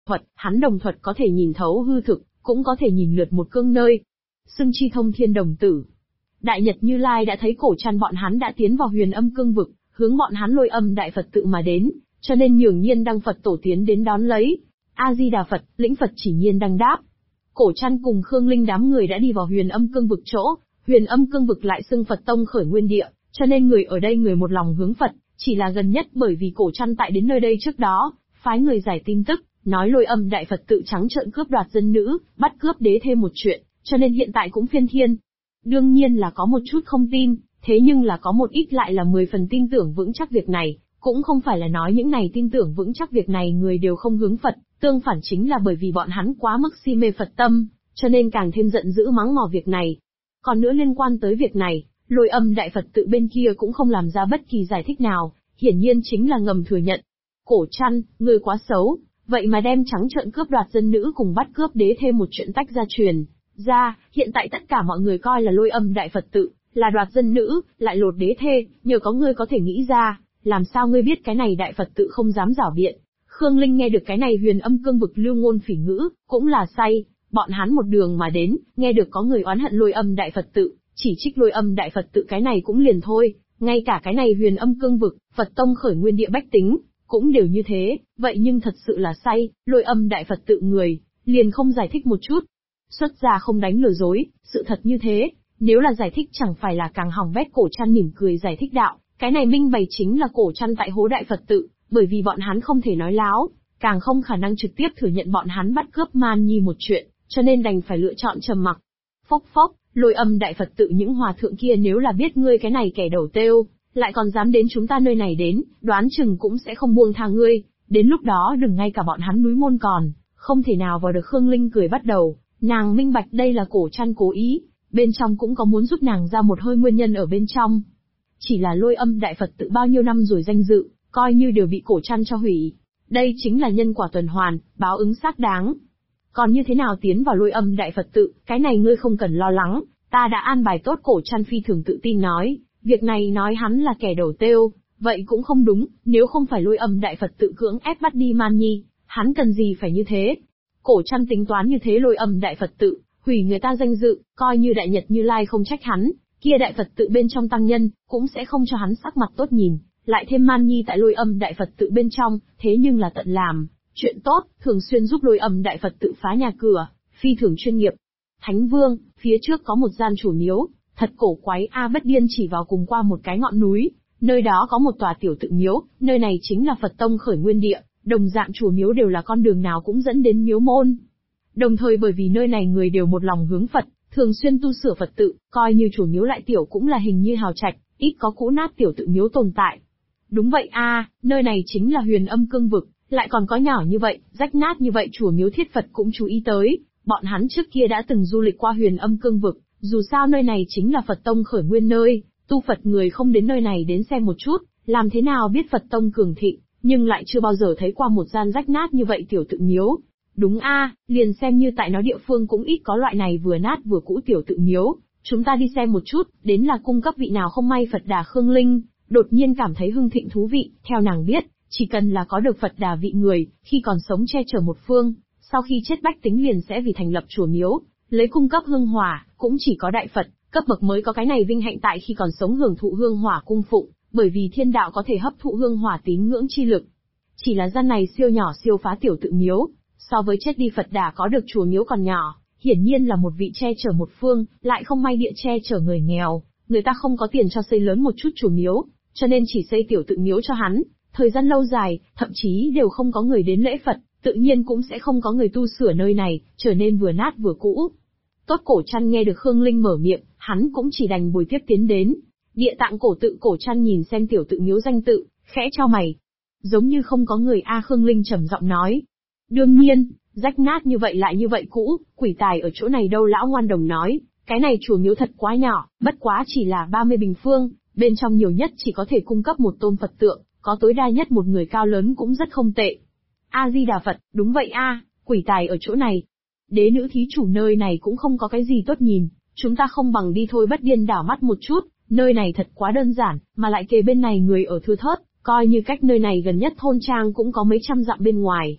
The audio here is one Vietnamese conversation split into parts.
thuật, hắn đồng thuật có thể nhìn thấu hư thực, cũng có thể nhìn lượt một cương nơi. Xưng chi thông thiên đồng tử. Đại Nhật Như Lai đã thấy Cổ Trăn bọn hắn đã tiến vào huyền âm cương vực, hướng bọn hắn Lôi Âm Đại Phật tự mà đến, cho nên nhường Nhiên Đăng Phật tổ tiến đến đón lấy. A Di Đà Phật, lĩnh Phật chỉ Nhiên Đăng đáp. Cổ Trăn cùng Khương Linh đám người đã đi vào huyền âm cương vực chỗ, huyền âm cương vực lại xưng Phật tông khởi nguyên địa, cho nên người ở đây người một lòng hướng Phật, chỉ là gần nhất bởi vì Cổ Trăn tại đến nơi đây trước đó, phái người giải tin tức, nói Lôi Âm Đại Phật tự trắng trợn cướp đoạt dân nữ, bắt cướp đế thêm một chuyện, cho nên hiện tại cũng phiên thiên. Đương nhiên là có một chút không tin, thế nhưng là có một ít lại là 10 phần tin tưởng vững chắc việc này, cũng không phải là nói những này tin tưởng vững chắc việc này người đều không hướng Phật, tương phản chính là bởi vì bọn hắn quá mức si mê Phật tâm, cho nên càng thêm giận dữ mắng mỏ việc này. Còn nữa liên quan tới việc này, Lôi Âm Đại Phật tự bên kia cũng không làm ra bất kỳ giải thích nào, hiển nhiên chính là ngầm thừa nhận. Cổ Trăn, ngươi quá xấu, vậy mà đem trắng trợn cướp đoạt dân nữ cùng bắt cướp đế thêm một chuyện tách ra truyền ra, hiện tại tất cả mọi người coi là Lôi Âm Đại Phật tự là đoạt dân nữ, lại lột đế thê, nhờ có ngươi có thể nghĩ ra, làm sao ngươi biết cái này Đại Phật tự không dám giảo biện. Khương Linh nghe được cái này huyền âm cương vực lưu ngôn phỉ ngữ, cũng là say, bọn hắn một đường mà đến, nghe được có người oán hận Lôi Âm Đại Phật tự, chỉ trích Lôi Âm Đại Phật tự cái này cũng liền thôi, ngay cả cái này huyền âm cương vực, Phật tông khởi nguyên địa bách tính, cũng đều như thế, vậy nhưng thật sự là say, Lôi Âm Đại Phật tự người, liền không giải thích một chút. Xuất gia không đánh lừa dối, sự thật như thế, nếu là giải thích chẳng phải là càng hỏng bét. Cổ Trăn mỉm cười giải thích đạo, cái này minh bày chính là Cổ Trăn tại hố Đại Phật tự, bởi vì bọn hắn không thể nói láo, càng không khả năng trực tiếp thừa nhận bọn hắn bắt cướp Man Nhi một chuyện, cho nên đành phải lựa chọn trầm mặc. Phốc phốc, Lôi Âm Đại Phật tự những hòa thượng kia nếu là biết ngươi cái này kẻ đầu têu, lại còn dám đến chúng ta nơi này đến, đoán chừng cũng sẽ không buông tha ngươi, đến lúc đó đừng ngay cả bọn hắn núi môn còn, không thể nào vào được. Khương Linh cười bắt đầu, nàng minh bạch đây là Cổ Trăn cố ý, bên trong cũng có muốn giúp nàng ra một hơi nguyên nhân ở bên trong. Chỉ là Lôi Âm Đại Phật tự bao nhiêu năm rồi danh dự, coi như đều bị Cổ Trăn cho hủy. Đây chính là nhân quả tuần hoàn, báo ứng xác đáng. Còn như thế nào tiến vào Lôi Âm Đại Phật tự, cái này ngươi không cần lo lắng, ta đã an bài tốt. Cổ Trăn phi thường tự tin nói, việc này nói hắn là kẻ đầu têu, vậy cũng không đúng, nếu không phải Lôi Âm Đại Phật tự cưỡng ép bắt đi Man Nhi, hắn cần gì phải như thế. Cổ Trăn tính toán như thế Lôi Âm Đại Phật tự, hủy người ta danh dự, coi như Đại Nhật Như Lai không trách hắn, kia Đại Phật tự bên trong tăng nhân, cũng sẽ không cho hắn sắc mặt tốt nhìn, lại thêm Man Nhi tại Lôi Âm Đại Phật tự bên trong, thế nhưng là tận làm chuyện tốt, thường xuyên giúp Lôi Âm Đại Phật tự phá nhà cửa, phi thường chuyên nghiệp. Thánh Vương, phía trước có một gian chùa miếu, thật cổ quái. A Bất Điên chỉ vào cùng qua một cái ngọn núi, nơi đó có một tòa tiểu tự miếu, nơi này chính là Phật tông khởi nguyên địa, đồng dạng chùa miếu đều là con đường nào cũng dẫn đến miếu môn. Đồng thời bởi vì nơi này người đều một lòng hướng Phật, thường xuyên tu sửa Phật tự, coi như chùa miếu lại tiểu cũng là hình như hào trạch, ít có cũ nát tiểu tự miếu tồn tại. Đúng vậy nơi này chính là huyền âm cương vực, lại còn có nhỏ như vậy, rách nát như vậy chùa miếu thiết Phật cũng chú ý tới, bọn hắn trước kia đã từng du lịch qua huyền âm cương vực, dù sao nơi này chính là Phật tông khởi nguyên nơi, tu Phật người không đến nơi này đến xem một chút, làm thế nào biết Phật tông cường thịnh, nhưng lại chưa bao giờ thấy qua một gian rách nát như vậy tiểu tự miếu. Đúng liền xem như tại nó địa phương cũng ít có loại này vừa nát vừa cũ tiểu tự miếu, chúng ta đi xem một chút, đến là cung cấp vị nào không may. Phật Đà Khương Linh đột nhiên cảm thấy hưng thịnh thú vị, theo nàng biết, chỉ cần là có được Phật Đà vị người, khi còn sống che chở một phương, sau khi chết bách tính liền sẽ vì thành lập chùa miếu, lấy cung cấp hương hỏa, cũng chỉ có đại Phật cấp bậc mới có cái này vinh hạnh tại khi còn sống hưởng thụ hương hỏa cung phụng, bởi vì thiên đạo có thể hấp thụ hương hỏa tín ngưỡng chi lực. Chỉ là gian này siêu nhỏ siêu phá tiểu tự miếu, so với chết đi Phật Đà có được chùa miếu còn nhỏ, hiển nhiên là một vị che chở một phương, lại không may địa che chở người nghèo, người ta không có tiền cho xây lớn một chút chùa miếu, cho nên chỉ xây tiểu tự miếu cho hắn, thời gian lâu dài, thậm chí đều không có người đến lễ Phật, tự nhiên cũng sẽ không có người tu sửa nơi này, trở nên vừa nát vừa cũ. Tốt. Cổ Trăn nghe được Khương Linh mở miệng, hắn cũng chỉ đành bồi tiếp tiến đến. Địa Tạng cổ tự. Cổ Trăn nhìn xem tiểu tự miếu danh tự, khẽ chau mày. Giống như không có người Khương Linh trầm giọng nói. Đương nhiên, rách nát như vậy lại như vậy cũ, quỷ tài ở chỗ này đâu. Lão Ngoan Đồng nói, cái này chùa miếu thật quá nhỏ, bất quá chỉ là 30 bình phương, bên trong nhiều nhất chỉ có thể cung cấp một tôn Phật tượng, có tối đa nhất một người cao lớn cũng rất không tệ. A Di Đà Phật, đúng vậy quỷ tài ở chỗ này. Đế nữ thí chủ nơi này cũng không có cái gì tốt nhìn, chúng ta không bằng đi thôi. Bất Điên đảo mắt một chút, nơi này thật quá đơn giản, mà lại kề bên này người ở thưa thớt, coi như cách nơi này gần nhất thôn trang cũng có mấy trăm dặm bên ngoài.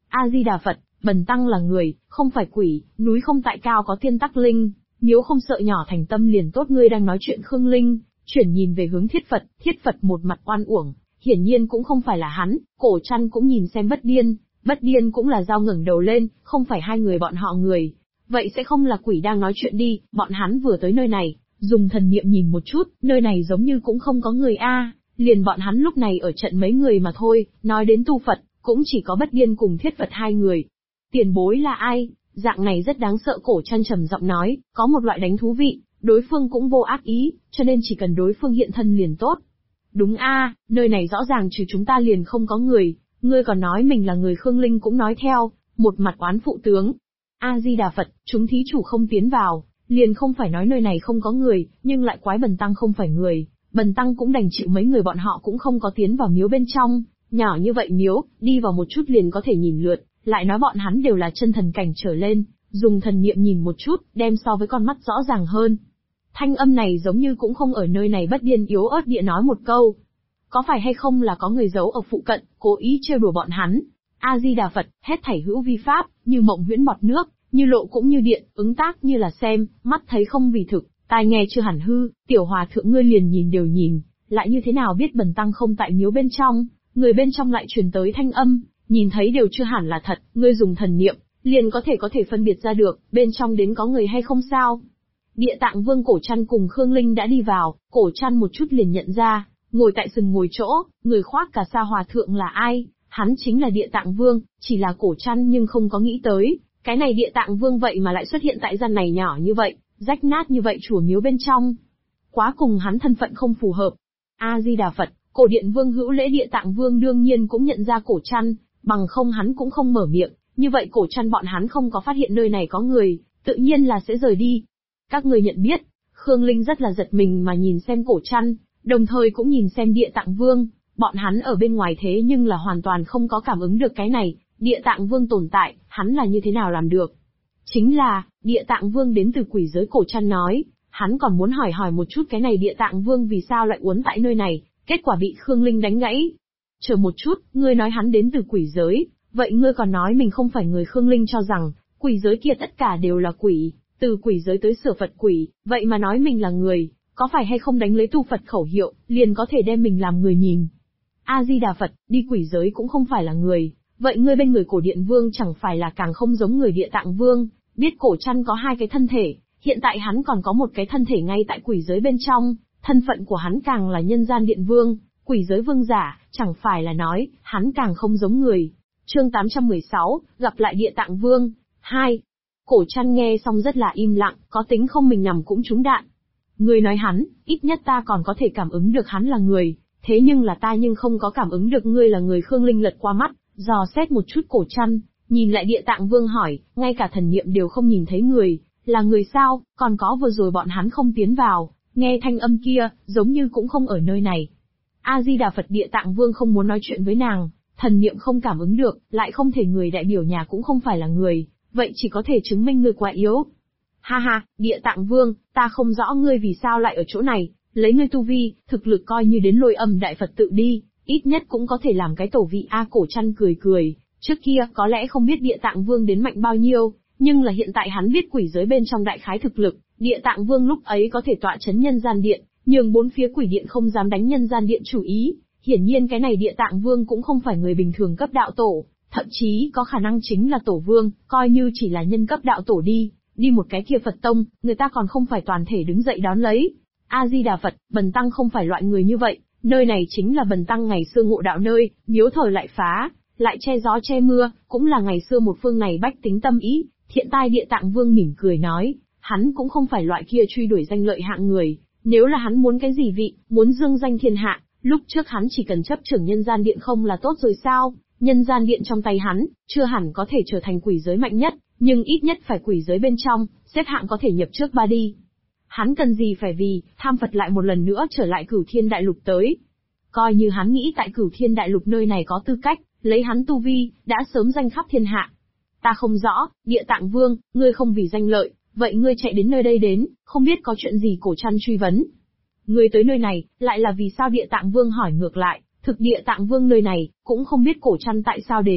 A-di-đà Phật, bần tăng là người, không phải quỷ, núi không tại cao có tiên tắc linh, miếu không sợ nhỏ thành tâm liền tốt. Ngươi đang nói chuyện Khương Linh, chuyển nhìn về hướng Thiết Phật một mặt oan uổng, hiển nhiên cũng không phải là hắn. Cổ Trăn cũng nhìn xem Bất Điên cũng là dao ngẩng đầu lên, không phải hai người bọn họ người, vậy sẽ không là quỷ đang nói chuyện đi. Bọn hắn vừa tới nơi này, dùng thần niệm nhìn một chút, nơi này giống như cũng không có người a, liền bọn hắn lúc này ở trận mấy người mà thôi. Nói đến tu Phật, cũng chỉ có Bất Điên cùng Thiết Phật hai người. Tiền bối là ai? Dạng này rất đáng sợ. Cổ Trăn trầm giọng nói, có một loại đánh thú vị, đối phương cũng vô ác ý, cho nên chỉ cần đối phương hiện thân liền tốt. Đúng a, nơi này rõ ràng trừ chúng ta liền không có người, ngươi còn nói mình là người. Khương Linh cũng nói theo, một mặt oán phụ tướng. A-di-đà Phật, chúng thí chủ không tiến vào, liền không phải nói nơi này không có người, nhưng lại quái bần tăng không phải người, bần tăng cũng đành chịu. Mấy người bọn họ cũng không có tiến vào miếu bên trong, nhỏ như vậy miếu, đi vào một chút liền có thể nhìn lượt, lại nói bọn hắn đều là chân thần cảnh trở lên, dùng thần niệm nhìn một chút, đem so với con mắt rõ ràng hơn. Thanh âm này giống như cũng không ở nơi này. Bất Điên yếu ớt địa nói một câu. Có phải hay không là có người giấu ở phụ cận, cố ý trêu đùa bọn hắn? A-di-đà Phật, hết thảy hữu vi pháp, như mộng huyễn bọt nước, như lộ cũng như điện, ứng tác như là xem, mắt thấy không vì thực, tai nghe chưa hẳn hư. Tiểu hòa thượng ngươi liền nhìn đều nhìn, lại như thế nào biết bần tăng không tại miếu bên trong? Người bên trong lại truyền tới thanh âm, nhìn thấy đều chưa hẳn là thật, ngươi dùng thần niệm, liền có thể phân biệt ra được, bên trong đến có người hay không sao? Địa Tạng Vương Cổ Trăn cùng Khương Linh đã đi vào, Cổ Trăn một chút liền nhận ra, ngồi tại sừng ngồi chỗ, người khoác cà sa hòa thượng là ai? Hắn chính là Địa Tạng Vương, chỉ là Cổ Trăn nhưng không có nghĩ tới, cái này Địa Tạng Vương vậy mà lại xuất hiện tại gian này nhỏ như vậy, rách nát như vậy chùa miếu bên trong. Quá cùng hắn thân phận không phù hợp. A-di-đà Phật, Cổ Điện Vương hữu lễ. Địa Tạng Vương đương nhiên cũng nhận ra Cổ Trăn, bằng không hắn cũng không mở miệng, như vậy Cổ Trăn bọn hắn không có phát hiện nơi này có người, tự nhiên là sẽ rời đi. Các người nhận biết. Khương Linh rất là giật mình mà nhìn xem Cổ Trăn, đồng thời cũng nhìn xem Địa Tạng Vương, bọn hắn ở bên ngoài thế nhưng là hoàn toàn không có cảm ứng được cái này, Địa Tạng Vương tồn tại, hắn là như thế nào làm được? Chính là, Địa Tạng Vương đến từ quỷ giới. Cổ Trăn nói, hắn còn muốn hỏi một chút cái này Địa Tạng Vương vì sao lại uốn tại nơi này, kết quả bị Khương Linh đánh gãy. Chờ một chút, ngươi nói hắn đến từ quỷ giới, vậy ngươi còn nói mình không phải người. Khương Linh cho rằng, quỷ giới kia tất cả đều là quỷ, từ quỷ giới tới Sở Phật quỷ, vậy mà nói mình là người, có phải hay không đánh lấy tu Phật khẩu hiệu, liền có thể đem mình làm người nhìn. A-di-đà Phật, đi quỷ giới cũng không phải là người, vậy ngươi bên người Cổ Điện Vương chẳng phải là càng không giống người. Địa Tạng Vương biết Cổ Trăn có hai cái thân thể, hiện tại hắn còn có một cái thân thể ngay tại quỷ giới bên trong, thân phận của hắn càng là nhân gian điện vương, quỷ giới vương giả, chẳng phải là nói, hắn càng không giống người. Chương 816, gặp lại Địa Tạng Vương. 2. Cổ Trăn nghe xong rất là im lặng, có tính không mình nằm cũng trúng đạn. Ngươi nói hắn, ít nhất ta còn có thể cảm ứng được hắn là người, thế nhưng là ta nhưng không có cảm ứng được ngươi là người. Khương Linh lật qua mắt, dò xét một chút Cổ Trăn, nhìn lại Địa Tạng Vương hỏi, ngay cả thần niệm đều không nhìn thấy người, là người sao? Còn có vừa rồi bọn hắn không tiến vào, nghe thanh âm kia, giống như cũng không ở nơi này. A-di-đà Phật. Địa Tạng Vương không muốn nói chuyện với nàng, thần niệm không cảm ứng được, lại không thể người đại biểu nhà cũng không phải là người, vậy chỉ có thể chứng minh ngươi quá yếu. Ha ha, Địa Tạng Vương, ta không rõ ngươi vì sao lại ở chỗ này, lấy ngươi tu vi, thực lực coi như đến Lôi Âm Đại Phật tự đi, ít nhất cũng có thể làm cái tổ vị a. Cổ Trăn cười, trước kia có lẽ không biết Địa Tạng Vương đến mạnh bao nhiêu, nhưng là hiện tại hắn biết quỷ giới bên trong đại khái thực lực, Địa Tạng Vương lúc ấy có thể tọa chấn nhân gian điện, nhường bốn phía quỷ điện không dám đánh nhân gian điện chủ ý. Hiển nhiên cái này Địa Tạng Vương cũng không phải người bình thường cấp đạo tổ, thậm chí có khả năng chính là tổ vương, coi như chỉ là nhân cấp đạo tổ đi một cái kia Phật tông, người ta còn không phải toàn thể đứng dậy đón lấy. A-di-đà Phật, bần tăng không phải loại người như vậy, nơi này chính là bần tăng ngày xưa ngộ đạo nơi, miếu thờ lại phá, lại che gió che mưa, cũng là ngày xưa một phương này bách tính tâm ý. Thiện tai. Địa Tạng Vương mỉm cười nói, hắn cũng không phải loại kia truy đuổi danh lợi hạng người, nếu là hắn muốn cái gì vị, muốn dương danh thiên hạ, lúc trước hắn chỉ cần chấp trưởng nhân gian điện không là tốt rồi sao? Nhân gian điện trong tay hắn, chưa hẳn có thể trở thành quỷ giới mạnh nhất, nhưng ít nhất phải quỷ giới bên trong, xếp hạng có thể nhập trước ba đi. Hắn cần gì phải vì tham Phật lại một lần nữa trở lại Cửu Thiên Đại Lục tới. Coi như hắn nghĩ tại Cửu Thiên Đại Lục nơi này có tư cách, lấy hắn tu vi, đã sớm danh khắp thiên hạ. Ta không rõ, Địa Tạng Vương, ngươi không vì danh lợi, vậy ngươi chạy đến nơi đây đến, không biết có chuyện gì? Cổ Trăn truy vấn. Ngươi tới nơi này, lại là vì sao? Địa Tạng Vương hỏi ngược lại, thực Địa Tạng Vương nơi này, cũng không biết Cổ Trăn tại sao đến.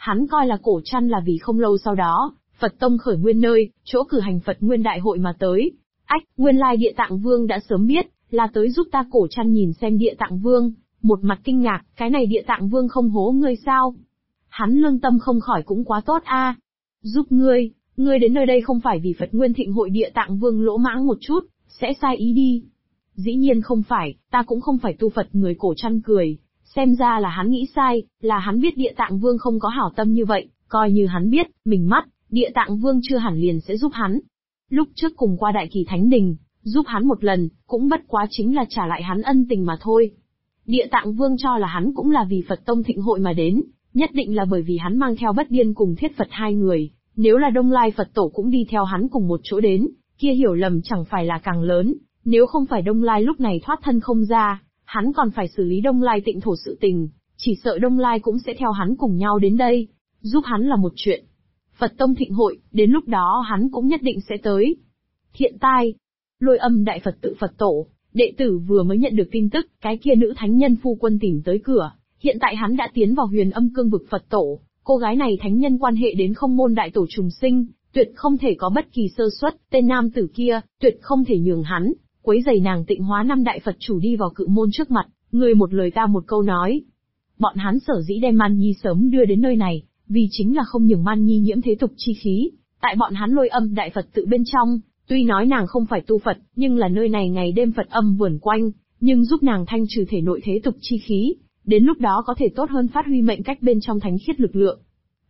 Hắn coi là cổ trăn là vì không lâu sau đó, Phật Tông khởi nguyên nơi, chỗ cử hành Phật Nguyên Đại hội mà tới. Ách, nguyên lai Địa Tạng Vương đã sớm biết, là tới giúp ta. Cổ trăn nhìn xem Địa Tạng Vương, một mặt kinh ngạc, cái này Địa Tạng Vương không hố ngươi sao? Hắn lương tâm không khỏi cũng quá tốt a. Giúp ngươi đến nơi đây không phải vì Phật Nguyên Thịnh hội. Địa Tạng Vương lỗ mãng một chút, sẽ sai ý đi. Dĩ nhiên không phải, ta cũng không phải tu Phật. Người cổ trăn cười, xem ra là hắn nghĩ sai, là hắn biết Địa Tạng Vương không có hảo tâm như vậy, coi như hắn biết, mình mắt, Địa Tạng Vương chưa hẳn liền sẽ giúp hắn. Lúc trước cùng qua Đại Kỳ Thánh Đình, giúp hắn một lần, cũng bất quá chính là trả lại hắn ân tình mà thôi. Địa Tạng Vương cho là hắn cũng là vì Phật Tông Thịnh hội mà đến, nhất định là bởi vì hắn mang theo Bất Điên cùng Thiết Phật hai người, nếu là Đông Lai Phật Tổ cũng đi theo hắn cùng một chỗ đến, kia hiểu lầm chẳng phải là càng lớn, nếu không phải Đông Lai lúc này thoát thân không ra, hắn còn phải xử lý Đông Lai tịnh thổ sự tình, chỉ sợ Đông Lai cũng sẽ theo hắn cùng nhau đến đây, giúp hắn là một chuyện. Phật Tông Thịnh hội, đến lúc đó hắn cũng nhất định sẽ tới. Thiện tai, Lôi Âm Đại Phật tự Phật Tổ, đệ tử vừa mới nhận được tin tức, cái kia nữ thánh nhân phu quân tìm tới cửa, hiện tại hắn đã tiến vào Huyền Âm Cương vực Phật Tổ, cô gái này thánh nhân quan hệ đến Không Môn Đại Tổ trùng sinh, tuyệt không thể có bất kỳ sơ suất, tên nam tử kia, tuyệt không thể nhường hắn, quấy rầy nàng tịnh hóa năm đại Phật chủ đi vào Cự Môn trước mặt, người một lời ta một câu nói. Bọn hắn sở dĩ đem Man Nhi sớm đưa đến nơi này, vì chính là không nhường Man Nhi nhiễm thế tục chi khí, tại bọn hắn Lôi Âm Đại Phật tự bên trong, tuy nói nàng không phải tu Phật, nhưng là nơi này ngày đêm Phật âm vườn quanh, nhưng giúp nàng thanh trừ thể nội thế tục chi khí, đến lúc đó có thể tốt hơn phát huy mệnh cách bên trong thánh khiết lực lượng.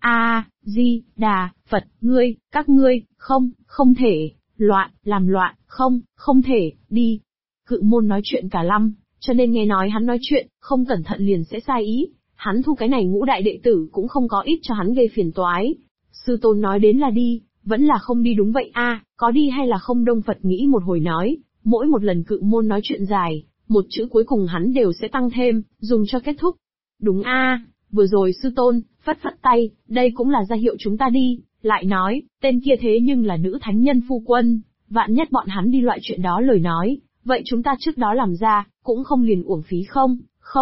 A-di-đà Phật, các ngươi, không thể, làm loạn, không thể, đi. Cự Môn nói chuyện cả lăm, cho nên nghe nói hắn nói chuyện, không cẩn thận liền sẽ sai ý, hắn thu cái này ngũ đại đệ tử cũng không có ít cho hắn gây phiền toái. Sư tôn nói đến là đi, vẫn là không đi đúng vậy a, có đi hay là không? Đông Phật nghĩ một hồi nói, mỗi một lần Cự Môn nói chuyện dài, một chữ cuối cùng hắn đều sẽ tăng thêm, dùng cho kết thúc. Đúng a, vừa rồi sư tôn, phất tay, đây cũng là ra hiệu chúng ta đi, lại nói, tên kia thế nhưng là nữ thánh nhân phu quân, vạn nhất bọn hắn đi loại chuyện đó lời nói, vậy chúng ta trước đó làm ra, cũng không liền uổng phí không,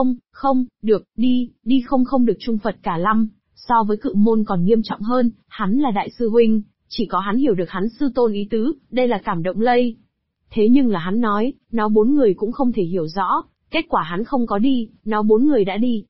được, đi không được. Trung Phật cả lăm, so với Cự Môn còn nghiêm trọng hơn, hắn là đại sư huynh, chỉ có hắn hiểu được hắn sư tôn ý tứ, đây là cảm động lây. Thế nhưng là hắn nói, nó bốn người cũng không thể hiểu rõ, kết quả hắn không có đi, nó bốn người đã đi.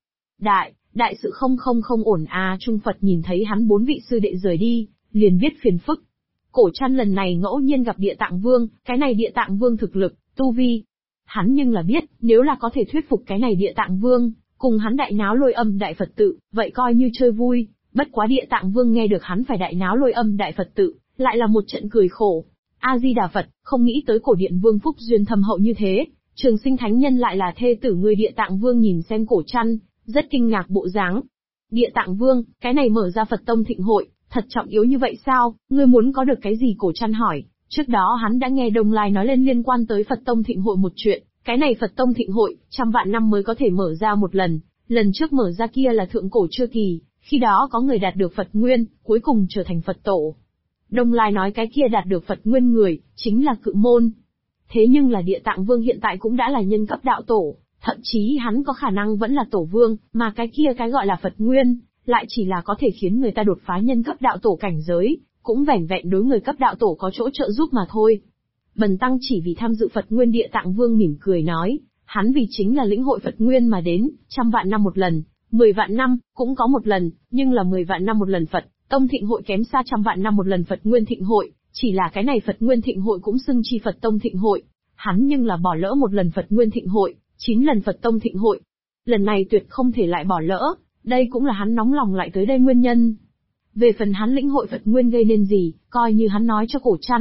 Đại sự không ổn à. Trung Phật nhìn thấy hắn bốn vị sư đệ rời đi, liền biết phiền phức. Cổ trăn lần này ngẫu nhiên gặp Địa Tạng Vương, cái này Địa Tạng Vương thực lực, tu vi. Hắn nhưng là biết, nếu là có thể thuyết phục cái này Địa Tạng Vương, cùng hắn đại náo Lôi Âm Đại Phật tự, vậy coi như chơi vui. Bất quá Địa Tạng Vương nghe được hắn phải đại náo Lôi Âm Đại Phật tự, lại là một trận cười khổ. A-di-đà Phật, không nghĩ tới Cổ Điện Vương phúc duyên thâm hậu như thế, Trường Sinh Thánh Nhân lại là thê tử người. Địa Tạng Vương nhìn xem cổ trăn, rất kinh ngạc bộ dáng. Địa Tạng Vương, cái này mở ra Phật Tông Thịnh hội, thật trọng yếu như vậy sao? Ngươi muốn có được cái gì? Cổ trăn hỏi. Trước đó hắn đã nghe Đông Lai nói lên liên quan tới Phật Tông Thịnh hội một chuyện, cái này Phật Tông Thịnh hội, 100 vạn năm mới có thể mở ra một lần, lần trước mở ra kia là thượng cổ chưa kỳ, khi đó có người đạt được Phật Nguyên, cuối cùng trở thành Phật Tổ. Đông Lai nói cái kia đạt được Phật Nguyên người, chính là Cự Môn. Thế nhưng là Địa Tạng Vương hiện tại cũng đã là nhân cấp đạo tổ, thậm chí hắn có khả năng vẫn là Tổ Vương, mà cái kia cái gọi là Phật Nguyên, lại chỉ là có thể khiến người ta đột phá nhân cấp đạo tổ cảnh giới, cũng vẻn vẹn đối người cấp đạo tổ có chỗ trợ giúp mà thôi. Bần tăng chỉ vì tham dự Phật Nguyên. Địa Tạng Vương mỉm cười nói, hắn vì chính là lĩnh hội Phật Nguyên mà đến, 100 vạn năm một lần, 10 vạn năm, cũng có một lần, nhưng là 10 vạn năm một lần Phật Tông Thịnh hội kém xa 100 vạn năm một lần Phật Nguyên Thịnh hội, chỉ là cái này Phật Nguyên Thịnh hội cũng xưng chi Phật Tông Thịnh hội. Hắn nhưng là bỏ lỡ một lần Phật Nguyên Thịnh hội, 9 lần Phật Tông Thịnh hội. Lần này tuyệt không thể lại bỏ lỡ, đây cũng là hắn nóng lòng lại tới đây nguyên nhân. Về phần hắn lĩnh hội Phật Nguyên gây nên gì, coi như hắn nói cho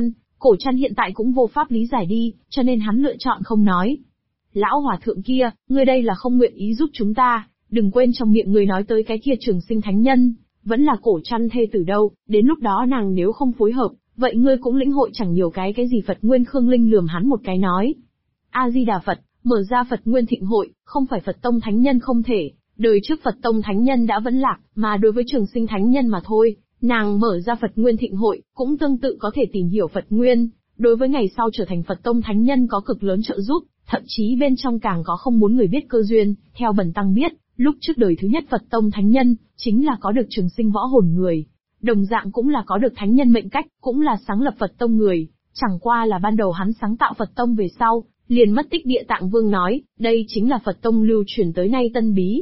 cổ trăn hiện tại cũng vô pháp lý giải đi, cho nên hắn lựa chọn không nói. Lão hòa thượng kia, ngươi đây là không nguyện ý giúp chúng ta, đừng quên trong miệng ngươi nói tới cái kia Trường Sinh Thánh Nhân, vẫn là cổ trăn thê tử đâu, đến lúc đó nàng nếu không phối hợp, vậy ngươi cũng lĩnh hội chẳng nhiều cái gì. Phật Nguyên. Khương Linh lườm hắn một cái nói. A-di-đà Phật, mở ra Phật Nguyên Thịnh hội, không phải Phật Tông Thánh Nhân không thể, đời trước Phật Tông Thánh Nhân đã vẫn lạc, mà đối với Trường Sinh Thánh Nhân mà thôi, nàng mở ra Phật Nguyên Thịnh hội, cũng tương tự có thể tìm hiểu Phật Nguyên, đối với ngày sau trở thành Phật Tông Thánh Nhân có cực lớn trợ giúp, thậm chí bên trong càng có không muốn người biết cơ duyên. Theo bần tăng biết, Lúc trước đời thứ nhất Phật Tông thánh nhân, chính là có được trường sinh võ hồn người. Đồng dạng cũng là có được thánh nhân mệnh cách, cũng là sáng lập Phật Tông người. Chẳng qua là ban đầu hắn sáng tạo Phật Tông về sau, liền mất tích. Địa Tạng Vương nói, đây chính là Phật Tông lưu truyền tới nay tân bí.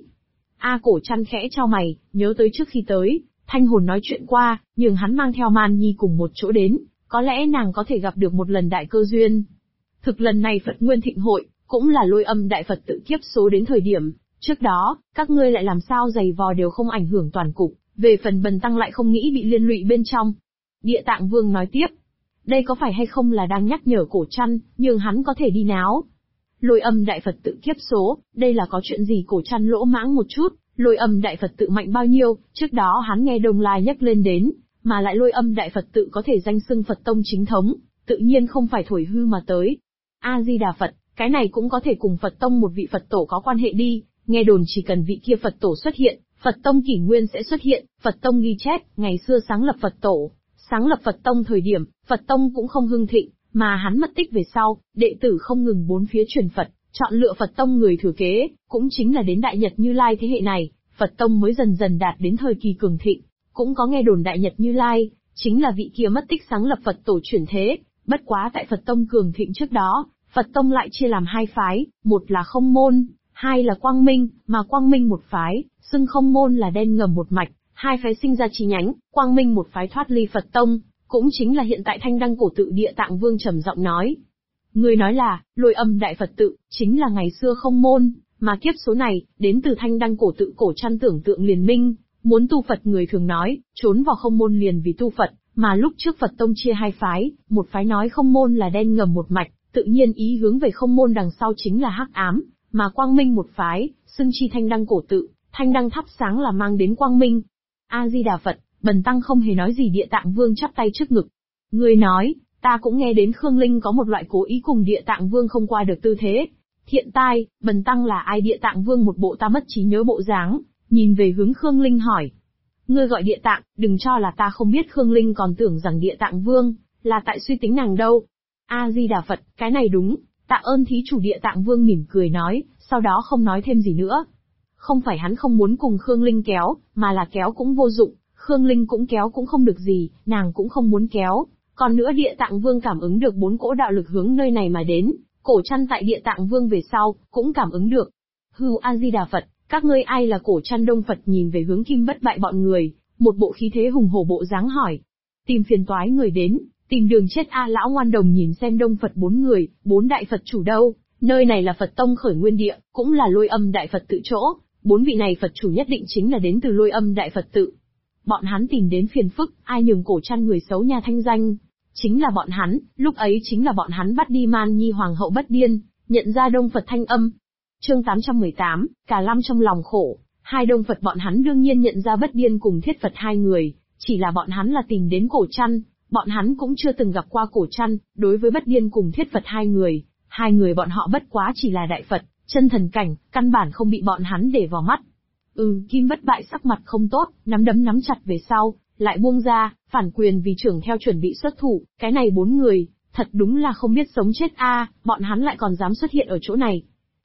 Cổ Trăn khẽ chau mày, nhớ tới trước khi tới, Thanh Hồn nói chuyện qua, nhường hắn mang theo Man Nhi cùng một chỗ đến, có lẽ nàng có thể gặp được một lần đại cơ duyên. Thực lần này Phật Nguyên Thịnh Hội, cũng là Lôi Âm Đại Phật tự kiếp số đến thời điểm, trước đó, các ngươi lại làm sao giày vò đều không ảnh hưởng toàn cục, về phần Bần Tăng lại không nghĩ bị liên lụy bên trong. Địa Tạng Vương nói tiếp, đây có phải hay không là đang nhắc nhở Cổ Trăn, nhường hắn có thể đi náo. Lôi Âm Đại Phật tự kiếp số, đây là có chuyện gì? Cổ Trăn lỗ mãng một chút, Lôi Âm Đại Phật tự mạnh bao nhiêu, trước đó hắn nghe Đông Lai nhắc lên đến, mà lại Lôi Âm Đại Phật tự có thể danh xưng Phật Tông chính thống, tự nhiên không phải thổi hư mà tới. A-di-đà Phật, cái này cũng có thể cùng Phật Tông một vị Phật Tổ có quan hệ đi, nghe đồn chỉ cần vị kia Phật Tổ xuất hiện, Phật Tông kỷ nguyên sẽ xuất hiện. Phật Tông ghi chép, ngày xưa sáng lập Phật Tổ, sáng lập Phật Tông thời điểm, Phật Tông cũng không hưng thịnh, mà hắn mất tích về sau, đệ tử không ngừng bốn phía truyền Phật, chọn lựa Phật Tông người thừa kế, cũng chính là đến Đại Nhật Như Lai thế hệ này, Phật Tông mới dần dần đạt đến thời kỳ cường thịnh. Cũng có nghe đồn Đại Nhật Như Lai, chính là vị kia mất tích sáng lập Phật Tổ chuyển thế, bất quá tại Phật Tông cường thịnh trước đó, Phật Tông lại chia làm hai phái, một là Không Môn, hai là Quang Minh, mà Quang Minh một phái, xưng Không Môn là đen ngầm một mạch, hai phái sinh ra chi nhánh, Quang Minh một phái thoát ly Phật Tông, cũng chính là hiện tại Thanh Đăng Cổ Tự. Địa Tạng Vương trầm giọng nói. Người nói là, Lôi Âm Đại Phật Tự, chính là ngày xưa Không Môn, mà kiếp số này, đến từ Thanh Đăng Cổ Tự. Cổ Trăn tưởng tượng liền minh, muốn tu Phật người thường nói, trốn vào Không Môn liền vì tu Phật, mà lúc trước Phật Tông chia hai phái, một phái nói Không Môn là đen ngầm một mạch, tự nhiên ý hướng về Không Môn đằng sau chính là hắc ám, mà Quang Minh một phái, xưng chi Thanh Đăng Cổ Tự, Thanh Đăng thắp sáng là mang đến Quang Minh. A-di-đà Phật, Bần Tăng không hề nói gì. Địa Tạng Vương chắp tay trước ngực. Người nói, ta cũng nghe đến Khương Linh có một loại cố ý cùng Địa Tạng Vương không qua được tư thế. Thiện tai, Bần Tăng là ai? Địa Tạng Vương một bộ ta mất trí nhớ bộ dáng, nhìn về hướng Khương Linh hỏi. Ngươi gọi Địa Tạng, đừng cho là ta không biết. Khương Linh còn tưởng rằng Địa Tạng Vương là tại suy tính nàng đâu. A-di-đà Phật, cái này đúng, tạ ơn thí chủ. Địa Tạng Vương mỉm cười nói, sau đó không nói thêm gì nữa. Không phải hắn không muốn cùng Khương Linh kéo, mà là kéo cũng vô dụng, Khương Linh cũng kéo cũng không được gì, nàng cũng không muốn kéo. Còn nữa Địa Tạng Vương cảm ứng được 4 cỗ đạo lực hướng nơi này mà đến, Cổ Trăn tại Địa Tạng Vương về sau, cũng cảm ứng được. Hưu A-di-đà Phật, các ngươi ai là Cổ Trăn? Đông Phật nhìn về hướng Kim Bất Bại bọn người, một bộ khí thế hùng hổ bộ dáng hỏi. Tìm phiền toái người đến, tìm đường chết a. Lão ngoan đồng nhìn xem Đông Phật 4 người, 4 đại Phật chủ đâu, nơi này là Phật Tông khởi nguyên địa, cũng là Lôi Âm Đại Phật tự chỗ, 4 vị này Phật chủ nhất định chính là đến từ Lôi Âm Đại Phật tự. Bọn hắn tìm đến phiền phức, ai nhường Cổ Trăn người xấu nhà thanh danh? Chính là bọn hắn, lúc ấy chính là bọn hắn bắt đi Man Nhi Hoàng hậu Bất Điên, nhận ra Đông Phật thanh âm. Chương 818, Cả Lam trong lòng khổ, hai Đông Phật bọn hắn đương nhiên nhận ra Bất Điên cùng Thiết Phật hai người, chỉ là bọn hắn là tìm đến Cổ Trăn, bọn hắn cũng chưa từng gặp qua Cổ Trăn. Đối với Bất Điên cùng Thiết Phật hai người bọn họ bất quá chỉ là đại Phật, chân thần cảnh, căn bản không bị bọn hắn để vào mắt. Kim Bất Bại sắc mặt không tốt, nắm đấm nắm chặt về sau, lại buông ra, phản quyền vì trưởng theo chuẩn bị xuất thủ. Cái này 4 người, thật đúng là không biết sống chết a, bọn hắn lại còn dám xuất hiện ở chỗ này.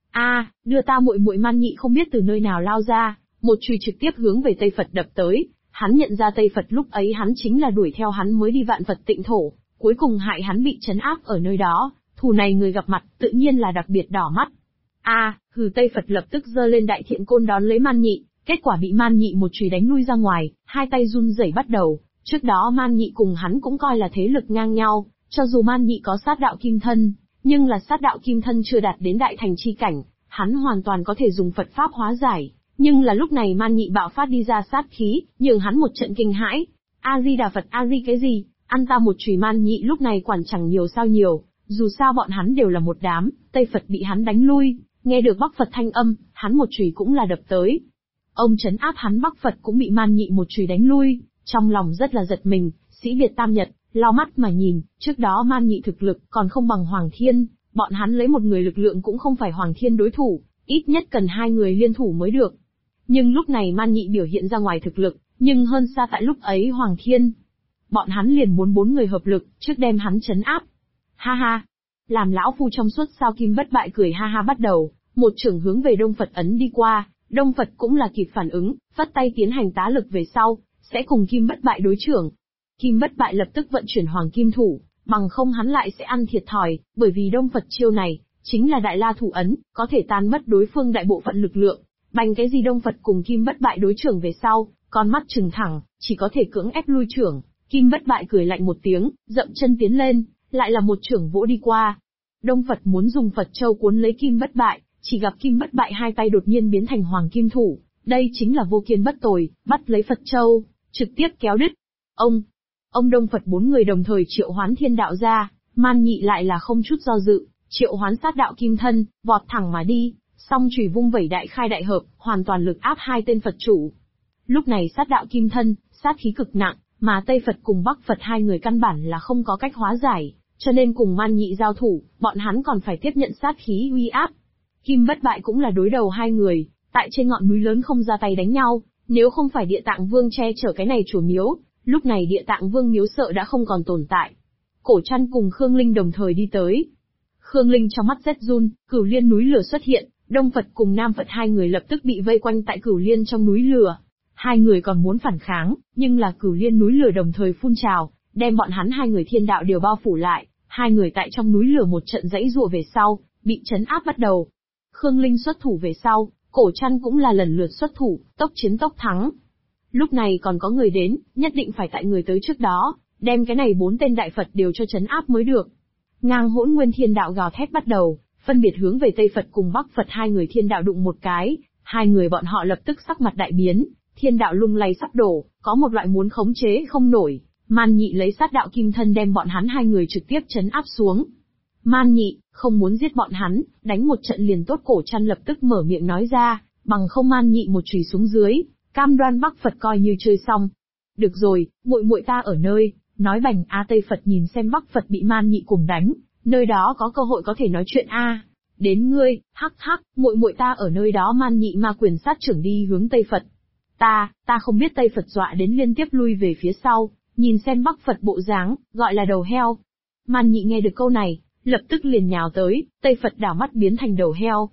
Đưa ta muội muội. Man Nhị không biết từ nơi nào lao ra, một chùy trực tiếp hướng về Tây Phật đập tới. Hắn nhận ra Tây Phật lúc ấy hắn chính là đuổi theo hắn mới đi Vạn Phật Tịnh Thổ, cuối cùng hại hắn bị trấn áp ở nơi đó. Thù này người gặp mặt, tự nhiên là đặc biệt đỏ mắt. Tây Phật lập tức giơ lên đại thiện côn đón lấy Man Nhị, kết quả bị Man Nhị một chùy đánh lui ra ngoài, hai tay run rẩy bắt đầu. Trước đó Man Nhị cùng hắn cũng coi là thế lực ngang nhau, cho dù Man Nhị có sát đạo kim thân, nhưng là sát đạo kim thân chưa đạt đến đại thành chi cảnh, hắn hoàn toàn có thể dùng Phật pháp hóa giải. Nhưng là lúc này Man Nhị bạo phát đi ra sát khí, nhường hắn một trận kinh hãi. A-di-đà Phật, A-di cái gì? Ăn ta một chùy. Man Nhị lúc này quản chẳng nhiều sao nhiều, dù sao bọn hắn đều là một đám. Tây Phật bị hắn đánh lui, nghe được Bắc Phật thanh âm, hắn một chùy cũng là đập tới. Ông trấn áp hắn Bắc Phật cũng bị Man Nhị một chùy đánh lui, trong lòng rất là giật mình. Sĩ Việt Tam Nhật, lau mắt mà nhìn, trước đó Man Nhị thực lực còn không bằng Hoàng Thiên, bọn hắn lấy một người lực lượng cũng không phải Hoàng Thiên đối thủ, ít nhất cần 2 người liên thủ mới được. Nhưng lúc này Man Nhị biểu hiện ra ngoài thực lực, nhưng hơn xa tại lúc ấy Hoàng Thiên. Bọn hắn liền muốn 4 người hợp lực, trước đem hắn trấn áp. Ha ha! Làm lão phu trong suốt sao? Kim Bất Bại cười ha ha bắt đầu, một chưởng hướng về Đông Phật ấn đi qua, Đông Phật cũng là kịp phản ứng, vắt tay tiến hành tá lực về sau, sẽ cùng Kim Bất Bại đối trưởng. Kim Bất Bại lập tức vận chuyển Hoàng Kim Thủ, bằng không hắn lại sẽ ăn thiệt thòi, bởi vì Đông Phật chiêu này, chính là Đại La Thủ Ấn, có thể tan mất đối phương đại bộ phận lực lượng. Bành cái gì Đông Phật cùng Kim Bất Bại đối trưởng về sau, con mắt trừng thẳng, chỉ có thể cưỡng ép lui trưởng. Kim Bất Bại cười lạnh một tiếng, dậm chân tiến lên, lại là một trưởng vỗ đi qua. Đông Phật muốn dùng Phật Châu cuốn lấy Kim Bất Bại, chỉ gặp Kim Bất Bại hai tay đột nhiên biến thành Hoàng Kim Thủ, đây chính là vô kiên bất tồi, bắt lấy Phật Châu, trực tiếp kéo đứt. Ông Đông Phật bốn người đồng thời triệu hoán thiên đạo ra, Man Nhị lại là không chút do dự, triệu hoán sát đạo kim thân, vọt thẳng mà đi, song chùy vung vẩy đại khai đại hợp, hoàn toàn lực áp hai tên Phật chủ. Lúc này sát đạo kim thân, sát khí cực nặng, mà Tây Phật cùng Bắc Phật hai người căn bản là không có cách hóa giải, cho nên cùng Man Nhị giao thủ, bọn hắn còn phải tiếp nhận sát khí uy áp. Kim Bất Bại cũng là đối đầu hai người, tại trên ngọn núi lớn không ra tay đánh nhau, nếu không phải Địa Tạng Vương che chở cái này chùa miếu, lúc này Địa Tạng Vương miếu sợ đã không còn tồn tại. Cổ Trăn cùng Khương Linh đồng thời đi tới. Khương Linh trong mắt rét run, Cửu Liên núi lửa xuất hiện, Đông Phật cùng Nam Phật hai người lập tức bị vây quanh tại Cửu Liên trong núi lửa. Hai người còn muốn phản kháng, nhưng là Cửu Liên núi lửa đồng thời phun trào, đem bọn hắn hai người thiên đạo đều bao phủ lại, hai người tại trong núi lửa một trận dãy giụa về sau, bị trấn áp bắt đầu. Khương Linh xuất thủ về sau, Cổ Trăn cũng là lần lượt xuất thủ, tốc chiến tốc thắng. Lúc này còn có người đến, nhất định phải tại người tới trước đó, đem cái này bốn tên đại Phật đều cho trấn áp mới được. Ngang Hỗn Nguyên thiên đạo gào thét bắt đầu, phân biệt hướng về Tây Phật cùng Bắc Phật hai người thiên đạo đụng một cái, hai người bọn họ lập tức sắc mặt đại biến, thiên đạo lung lay sắp đổ, có một loại muốn khống chế không nổi. Man Nhị lấy sát đạo kim thân đem bọn hắn hai người trực tiếp trấn áp xuống. Man Nhị, không muốn giết bọn hắn, đánh một trận liền tốt. Cổ Trăn lập tức mở miệng nói ra, bằng không Man Nhị một chùy xuống dưới, cam đoan Bắc Phật coi như chơi xong. Được rồi, muội muội ta ở nơi, nói Bành Tây Phật nhìn xem Bắc Phật bị Man Nhị cùng đánh, nơi đó có cơ hội có thể nói chuyện Đến ngươi, hắc hắc, muội muội ta ở nơi đó. Man Nhị ma quyền sát trưởng đi hướng Tây Phật. Ta không biết. Tây Phật dọa đến liên tiếp lui về phía sau, nhìn xem Bắc Phật bộ dáng, gọi là đầu heo. Man Nhị nghe được câu này, lập tức liền nhào tới, Tây Phật đảo mắt biến thành đầu heo.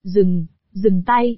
Dừng tay,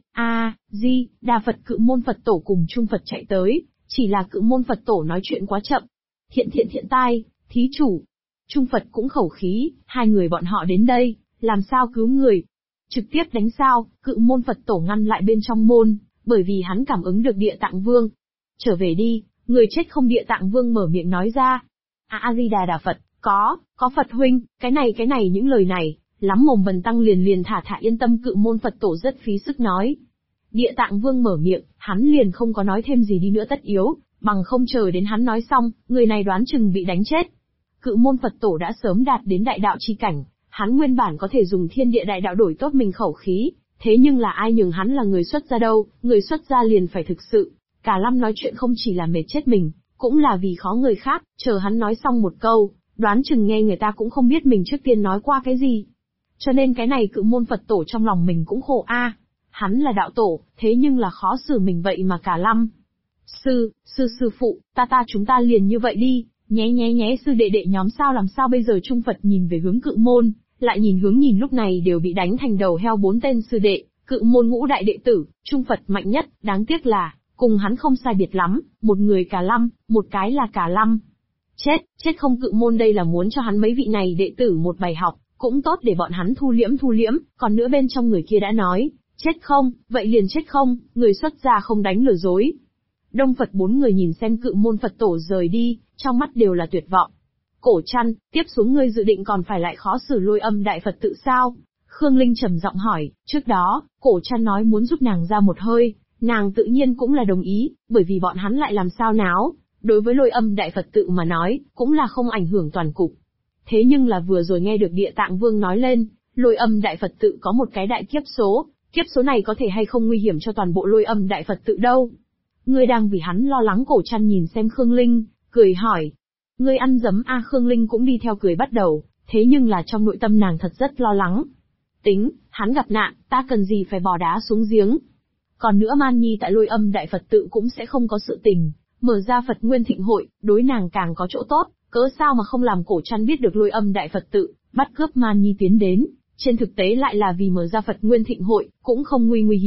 Đa Phật Cự Môn Phật Tổ cùng Trung Phật chạy tới, chỉ là Cự Môn Phật Tổ nói chuyện quá chậm. Thiện tai, thí chủ. Trung Phật cũng khẩu khí, hai người bọn họ đến đây, làm sao cứu người? Trực tiếp đánh sao? Cự Môn Phật Tổ ngăn lại bên trong môn, bởi vì hắn cảm ứng được Địa Tạng Vương. Trở về đi, người chết không. Địa Tạng Vương mở miệng nói ra. Đà Phật, có Phật huynh, cái này những lời này, lắm mồm bần tăng liền thả yên tâm. Cự Môn Phật Tổ rất phí sức nói. Địa Tạng Vương mở miệng, hắn liền không có nói thêm gì đi nữa tất yếu, bằng không chờ đến hắn nói xong, người này đoán chừng bị đánh chết. Cự Môn Phật Tổ đã sớm đạt đến đại đạo chi cảnh, hắn nguyên bản có thể dùng thiên địa đại đạo đổi tốt mình khẩu khí, thế nhưng là ai nhường hắn là người xuất gia đâu, người xuất gia liền phải thực sự. Cả Lâm nói chuyện không chỉ là mệt chết mình, cũng là vì khó người khác, chờ hắn nói xong một câu, đoán chừng nghe người ta cũng không biết mình trước tiên nói qua cái gì. Cho nên cái này Cự Môn Phật Tổ trong lòng mình cũng khổ hắn là đạo tổ, thế nhưng là khó xử mình vậy mà Cả Lâm. Sư phụ, chúng ta liền như vậy đi, nhé sư đệ nhóm sao làm sao bây giờ? Trung Phật nhìn về hướng Cự Môn, lại nhìn lúc này đều bị đánh thành đầu heo bốn tên sư đệ, Cự Môn ngũ đại đệ tử, Trung Phật mạnh nhất, đáng tiếc là, cùng hắn không sai biệt lắm, một người Cả Lâm, một cái là Cả Lâm. Chết không? Cự Môn đây là muốn cho hắn mấy vị này đệ tử một bài học, cũng tốt để bọn hắn thu liễm, còn nữa bên trong người kia đã nói, chết không, vậy liền chết không, người xuất gia không đánh lừa dối. Đông Phật bốn người nhìn xem Cự Môn Phật Tổ rời đi, trong mắt đều là tuyệt vọng. Cổ Trăn, tiếp xuống ngươi dự định còn phải lại khó xử Lôi Âm Đại Phật tự sao? Khương Linh trầm giọng hỏi, trước đó, Cổ Trăn nói muốn giúp nàng ra một hơi, nàng tự nhiên cũng là đồng ý, bởi vì bọn hắn lại làm sao náo, đối với Lôi Âm Đại Phật tự mà nói, cũng là không ảnh hưởng toàn cục. Thế nhưng là vừa rồi nghe được Địa Tạng Vương nói lên, Lôi Âm Đại Phật tự có một cái đại kiếp số này có thể hay không nguy hiểm cho toàn bộ Lôi Âm Đại Phật tự đâu? Ngươi đang vì hắn lo lắng. Cổ Trăn nhìn xem Khương Linh, cười hỏi. Ngươi ăn dấm Khương Linh cũng đi theo cười bắt đầu, thế nhưng là trong nội tâm nàng thật rất lo lắng. Tính, hắn gặp nạn, ta cần gì phải bỏ đá xuống giếng. Còn nữa Man Nhi tại Lôi Âm Đại Phật tự cũng sẽ không có sự tình, mở ra Phật Nguyên Thịnh Hội, đối nàng càng có chỗ tốt, cớ sao mà không làm? Cổ Trăn biết được Lôi Âm Đại Phật tự, bắt cướp Man Nhi tiến đến, trên thực tế lại là vì mở ra Phật Nguyên Thịnh Hội, cũng không nguy hiểm,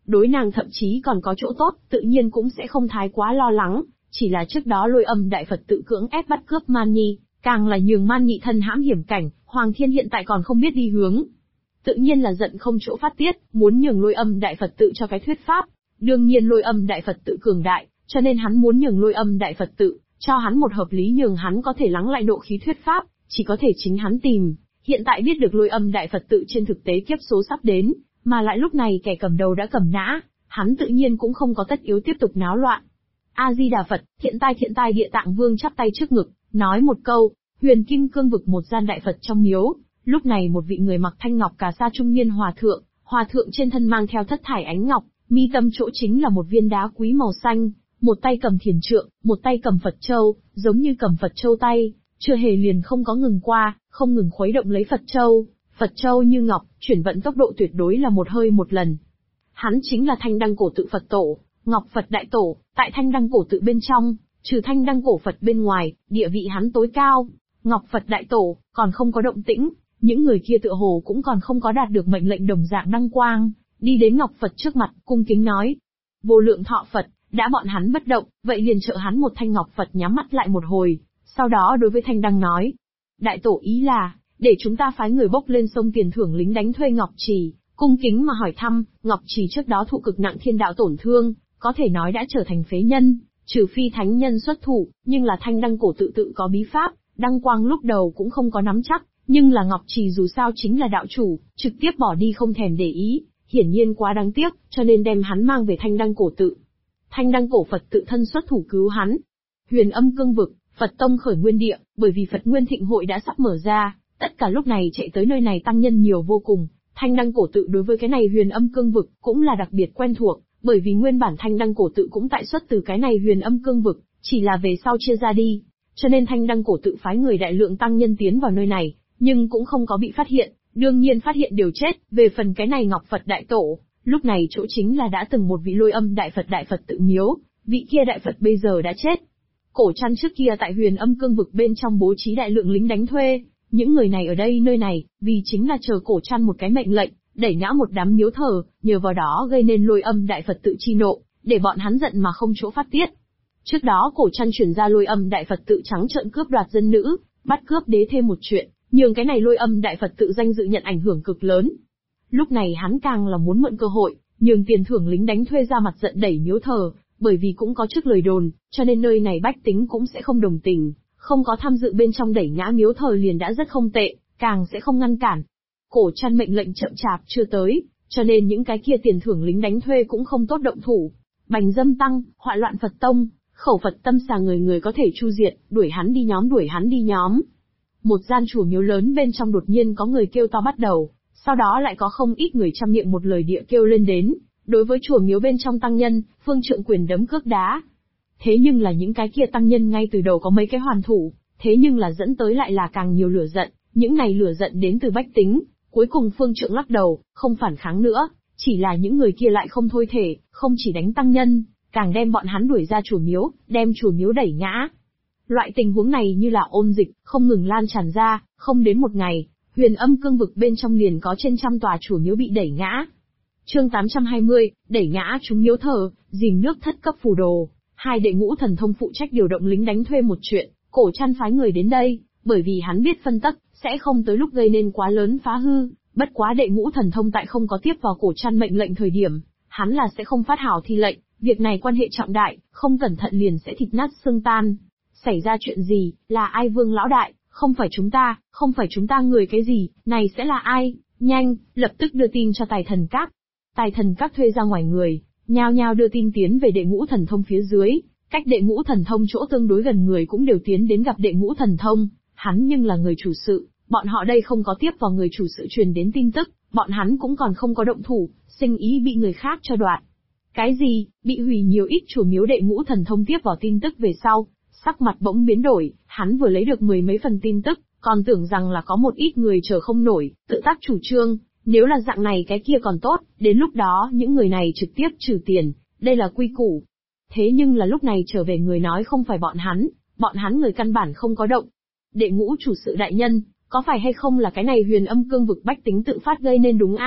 đối nàng thậm chí còn có chỗ tốt, tự nhiên cũng sẽ không thái quá lo lắng, chỉ là trước đó Lôi Âm Đại Phật tự cưỡng ép bắt cướp Man Nhi, càng là nhường Man Nhị thân hãm hiểm cảnh, Hoàng Thiên hiện tại còn không biết đi hướng. Tự nhiên là giận không chỗ phát tiết, muốn nhường Lôi Âm Đại Phật tự cho cái thuyết pháp. Đương nhiên Lôi Âm Đại Phật tự cường đại, cho nên hắn muốn nhường Lôi Âm Đại Phật tự, cho hắn một hợp lý nhường hắn có thể lắng lại nộ khí thuyết pháp, chỉ có thể chính hắn tìm. Hiện tại biết được Lôi Âm Đại Phật tự trên thực tế kiếp số sắp đến, mà lại lúc này kẻ cầm đầu đã cầm nã, hắn tự nhiên cũng không có tất yếu tiếp tục náo loạn. A-di-đà Phật, Thiện tai Địa Tạng Vương chắp tay trước ngực, nói một câu. Huyền Kim Cương vực một gian đại Phật trong miếu, lúc này một vị người mặc thanh ngọc cà sa trung niên hòa thượng trên thân mang theo thất thải ánh ngọc, mi tâm chỗ chính là một viên đá quý màu xanh, một tay cầm thiền trượng, một tay cầm Phật châu, giống như cầm Phật châu tay, chưa hề liền không có ngừng qua, không ngừng khuấy động lấy Phật châu như ngọc, chuyển vận tốc độ tuyệt đối là một hơi một lần. Hắn chính là Thanh Đăng Cổ Tự Phật Tổ, Ngọc Phật Đại Tổ, tại Thanh Đăng Cổ Tự bên trong, trừ Thanh Đăng Cổ Phật bên ngoài, địa vị hắn tối cao. Ngọc Phật Đại Tổ, còn không có động tĩnh, những người kia tựa hồ cũng còn không có đạt được mệnh lệnh đồng dạng đăng quang, đi đến Ngọc Phật trước mặt, cung kính nói. Vô lượng thọ Phật, đã bọn hắn bất động, vậy liền trợ hắn một thanh Ngọc Phật nhắm mắt lại một hồi, sau đó đối với Thanh Đăng nói. Đại Tổ ý là, để chúng ta phái người bốc lên sông tiền thưởng lính đánh thuê Ngọc Trì, cung kính mà hỏi thăm, Ngọc Trì trước đó thụ cực nặng thiên đạo tổn thương, có thể nói đã trở thành phế nhân, trừ phi thánh nhân xuất thủ, nhưng là Thanh Đăng Cổ Tự có bí pháp. Đăng quang lúc đầu cũng không có nắm chắc, nhưng là Ngọc Trì dù sao chính là đạo chủ, trực tiếp bỏ đi không thèm để ý, hiển nhiên quá đáng tiếc, cho nên đem hắn mang về Thanh Đăng Cổ Tự. Thanh Đăng Cổ Phật tự thân xuất thủ cứu hắn. Huyền Âm Cương vực, Phật tông khởi nguyên địa, bởi vì Phật Nguyên Thịnh hội đã sắp mở ra, tất cả lúc này chạy tới nơi này tăng nhân nhiều vô cùng. Thanh Đăng Cổ Tự đối với cái này Huyền Âm Cương vực cũng là đặc biệt quen thuộc, bởi vì nguyên bản Thanh Đăng Cổ Tự cũng tại xuất từ cái này Huyền Âm Cương vực, chỉ là về sau chia ra đi. Cho nên Thanh Đăng Cổ Tự phái người đại lượng tăng nhân tiến vào nơi này, nhưng cũng không có bị phát hiện, đương nhiên phát hiện đều chết. Về phần cái này Ngọc Phật Đại Tổ, lúc này chỗ chính là đã từng một vị Lôi Âm Đại Phật tự miếu, vị kia đại Phật bây giờ đã chết. Cổ Trăn trước kia tại Huyền Âm Cương vực bên trong bố trí đại lượng lính đánh thuê, những người này ở đây nơi này, vì chính là chờ Cổ Trăn một cái mệnh lệnh, đẩy ngã một đám miếu thờ, nhờ vào đó gây nên Lôi Âm Đại Phật tự chi nộ, để bọn hắn giận mà không chỗ phát tiết. Trước đó Cổ Trăn chuyển ra Lôi Âm Đại Phật tự trắng trợn cướp đoạt dân nữ, bắt cướp đế thêm một chuyện, nhường cái này Lôi Âm Đại Phật tự danh dự nhận ảnh hưởng cực lớn. Lúc này hắn càng là muốn mượn cơ hội, nhường tiền thưởng lính đánh thuê ra mặt giận đẩy miếu thờ, bởi vì cũng có trước lời đồn, cho nên nơi này bách tính cũng sẽ không đồng tình, không có tham dự bên trong đẩy ngã miếu thờ liền đã rất không tệ, càng sẽ không ngăn cản. Cổ Trăn mệnh lệnh chậm chạp chưa tới, cho nên những cái kia tiền thưởng lính đánh thuê cũng không tốt động thủ. Bành dâm tăng, họa loạn Phật tông, khẩu Phật tâm xà người có thể chu diệt, đuổi hắn đi nhóm. Một gian chùa miếu lớn bên trong đột nhiên có người kêu to bắt đầu, sau đó lại có không ít người trăm miệng một lời địa kêu lên đến, đối với chùa miếu bên trong tăng nhân, phương trượng quyền đấm cước đá. Thế nhưng là những cái kia tăng nhân ngay từ đầu có mấy cái hoàn thủ, thế nhưng là dẫn tới lại là càng nhiều lửa giận, những này lửa giận đến từ bách tính, cuối cùng phương trượng lắc đầu, không phản kháng nữa, chỉ là những người kia lại không thôi thể, không chỉ đánh tăng nhân, càng đem bọn hắn đuổi ra chùa miếu, đem chùa miếu đẩy ngã. Loại tình huống này như là ôn dịch, không ngừng lan tràn ra, không đến một ngày, Huyền Âm Cương vực bên trong liền có trên trăm tòa chùa miếu bị đẩy ngã. Chương 820, đẩy ngã chúng miếu thờ, dìm nước thất cấp phù đồ. Hai đệ ngũ thần thông phụ trách điều động lính đánh thuê một chuyện, Cổ Trăn phái người đến đây, bởi vì hắn biết phân tắc, sẽ không tới lúc gây nên quá lớn phá hư, bất quá đệ ngũ thần thông tại không có tiếp vào Cổ Trăn mệnh lệnh thời điểm, hắn là sẽ không phát hảo thi lệnh, việc này quan hệ trọng đại, không cẩn thận liền sẽ thịt nát xương tan. Xảy ra chuyện gì, là ai Vương lão đại, không phải chúng ta người cái gì, này sẽ là ai, nhanh, lập tức đưa tin cho Tài Thần Các. Tài Thần Các thuê ra ngoài người, nhao nhao đưa tin tiến về đệ ngũ thần thông phía dưới, cách đệ ngũ thần thông chỗ tương đối gần người cũng đều tiến đến gặp đệ ngũ thần thông, hắn nhưng là người chủ sự, bọn họ đây không có tiếp vào người chủ sự truyền đến tin tức, bọn hắn cũng còn không có động thủ, sinh ý bị người khác cho đoạt. Cái gì, bị hủy nhiều ít chùa miếu đệ ngũ thần thông tiếp vào tin tức về sau, sắc mặt bỗng biến đổi, hắn vừa lấy được mười mấy phần tin tức, còn tưởng rằng là có một ít người chờ không nổi, tự tác chủ trương, nếu là dạng này cái kia còn tốt, đến lúc đó những người này trực tiếp trừ tiền, đây là quy củ. Thế nhưng là lúc này trở về người nói không phải bọn hắn người căn bản không có động. Đệ ngũ chủ sự đại nhân, có phải hay không là cái này Huyền Âm Cương vực bách tính tự phát gây nên đúng a?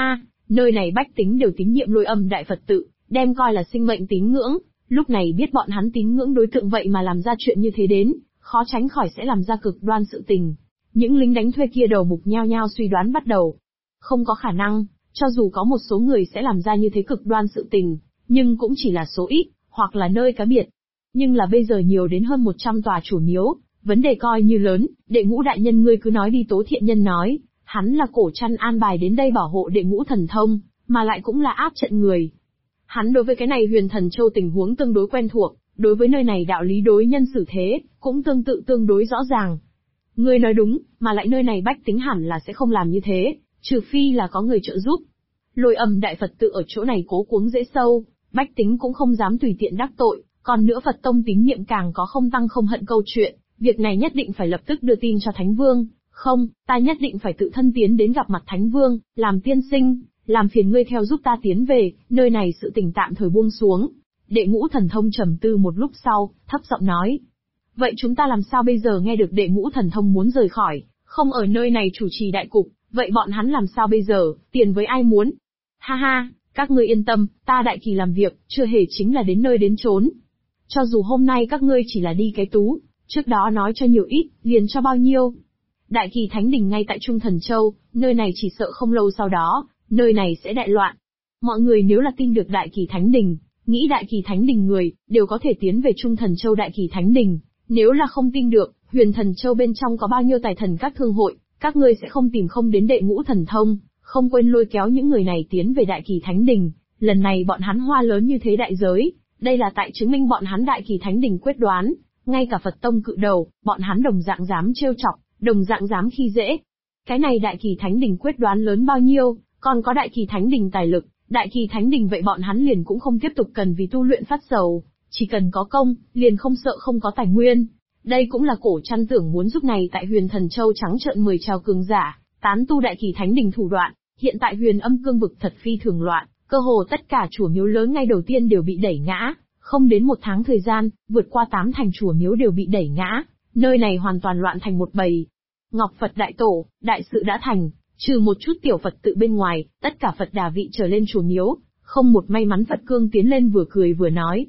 Nơi này bách tính đều tín nhiệm Lôi Âm Đại Phật tự, đem coi là sinh mệnh tín ngưỡng, lúc này biết bọn hắn tín ngưỡng đối tượng vậy mà làm ra chuyện như thế đến, khó tránh khỏi sẽ làm ra cực đoan sự tình. Những lính đánh thuê kia đầu mục nhao nhao suy đoán bắt đầu. Không có khả năng, cho dù có một số người sẽ làm ra như thế cực đoan sự tình, nhưng cũng chỉ là số ít, hoặc là nơi cá biệt. Nhưng là bây giờ nhiều đến hơn 100 tòa chùa miếu, vấn đề coi như lớn, Đệ Ngũ đại nhân ngươi cứ nói đi. Tố Thiện Nhân nói, hắn là Cổ Trăn an bài đến đây bảo hộ Đệ Ngũ thần thông, mà lại cũng là áp trận người. Hắn đối với cái này Huyền Thần Châu tình huống tương đối quen thuộc, đối với nơi này đạo lý đối nhân xử thế, cũng tương đối rõ ràng. Ngươi nói đúng, mà lại nơi này bách tính hẳn là sẽ không làm như thế, trừ phi là có người trợ giúp. Lôi Âm Đại Phật tự ở chỗ này cố cuống dễ sâu, bách tính cũng không dám tùy tiện đắc tội, còn nữa Phật tông tín nhiệm càng có không tăng không hận câu chuyện, việc này nhất định phải lập tức đưa tin cho Thánh Vương, không, ta nhất định phải tự thân tiến đến gặp mặt Thánh Vương, làm tiên sinh, làm phiền ngươi theo giúp ta tiến về, nơi này sự tình tạm thời buông xuống. Đệ Ngũ thần thông trầm tư một lúc sau, thấp giọng nói. Vậy chúng ta làm sao bây giờ? Nghe được Đệ Ngũ thần thông muốn rời khỏi, không ở nơi này chủ trì đại cục, vậy bọn hắn làm sao bây giờ, tiền với ai muốn? Ha ha, các ngươi yên tâm, ta Đại Kỳ làm việc, chưa hề chính là đến nơi đến chốn. Cho dù hôm nay các ngươi chỉ là đi cái tú, trước đó nói cho nhiều ít, liền cho bao nhiêu. Đại Kỳ Thánh Đình ngay tại Trung Thần Châu, nơi này chỉ sợ không lâu sau đó, nơi này sẽ đại loạn. Mọi người nếu là tin được Đại Kỳ Thánh Đình, nghĩ Đại Kỳ Thánh Đình người, đều có thể tiến về Trung Thần Châu Đại Kỳ Thánh Đình. Nếu là không tin được, Huyền Thần Châu bên trong có bao nhiêu tài thần các thương hội, các ngươi sẽ không tìm không đến Đệ Ngũ thần thông, không quên lôi kéo những người này tiến về Đại Kỳ Thánh Đình. Lần này bọn hắn hoa lớn như thế đại giới, đây là tại chứng minh bọn hắn Đại Kỳ Thánh Đình quyết đoán, ngay cả Phật tông cự đầu, bọn hắn đồng dạng dám trêu chọc, đồng dạng dám khi dễ. Cái này Đại Kỳ Thánh Đình quyết đoán lớn bao nhiêu, còn có Đại Kỳ Thánh Đình tài lực, Đại Kỳ Thánh Đình vậy bọn hắn liền cũng không tiếp tục cần vì tu luyện phát sầu, chỉ cần có công, liền không sợ không có tài nguyên. Đây cũng là Cổ Trăn tưởng muốn giúp này tại Huyền Thần Châu trắng trợn mời chào cường giả, tán tu Đại Kỳ Thánh Đình thủ đoạn, hiện tại Huyền Âm Cương vực thật phi thường loạn, cơ hồ tất cả chùa miếu lớn ngay đầu tiên đều bị đẩy ngã, không đến 1 tháng thời gian, vượt qua 8 thành chùa miếu đều bị đẩy ngã, nơi này hoàn toàn loạn thành một bầy. Ngọc Phật Đại Tổ, đại sự đã thành, trừ một chút tiểu Phật tự bên ngoài, tất cả Phật đà vị trở lên chùa miếu, không một may mắn Phật cương tiến lên vừa cười vừa nói.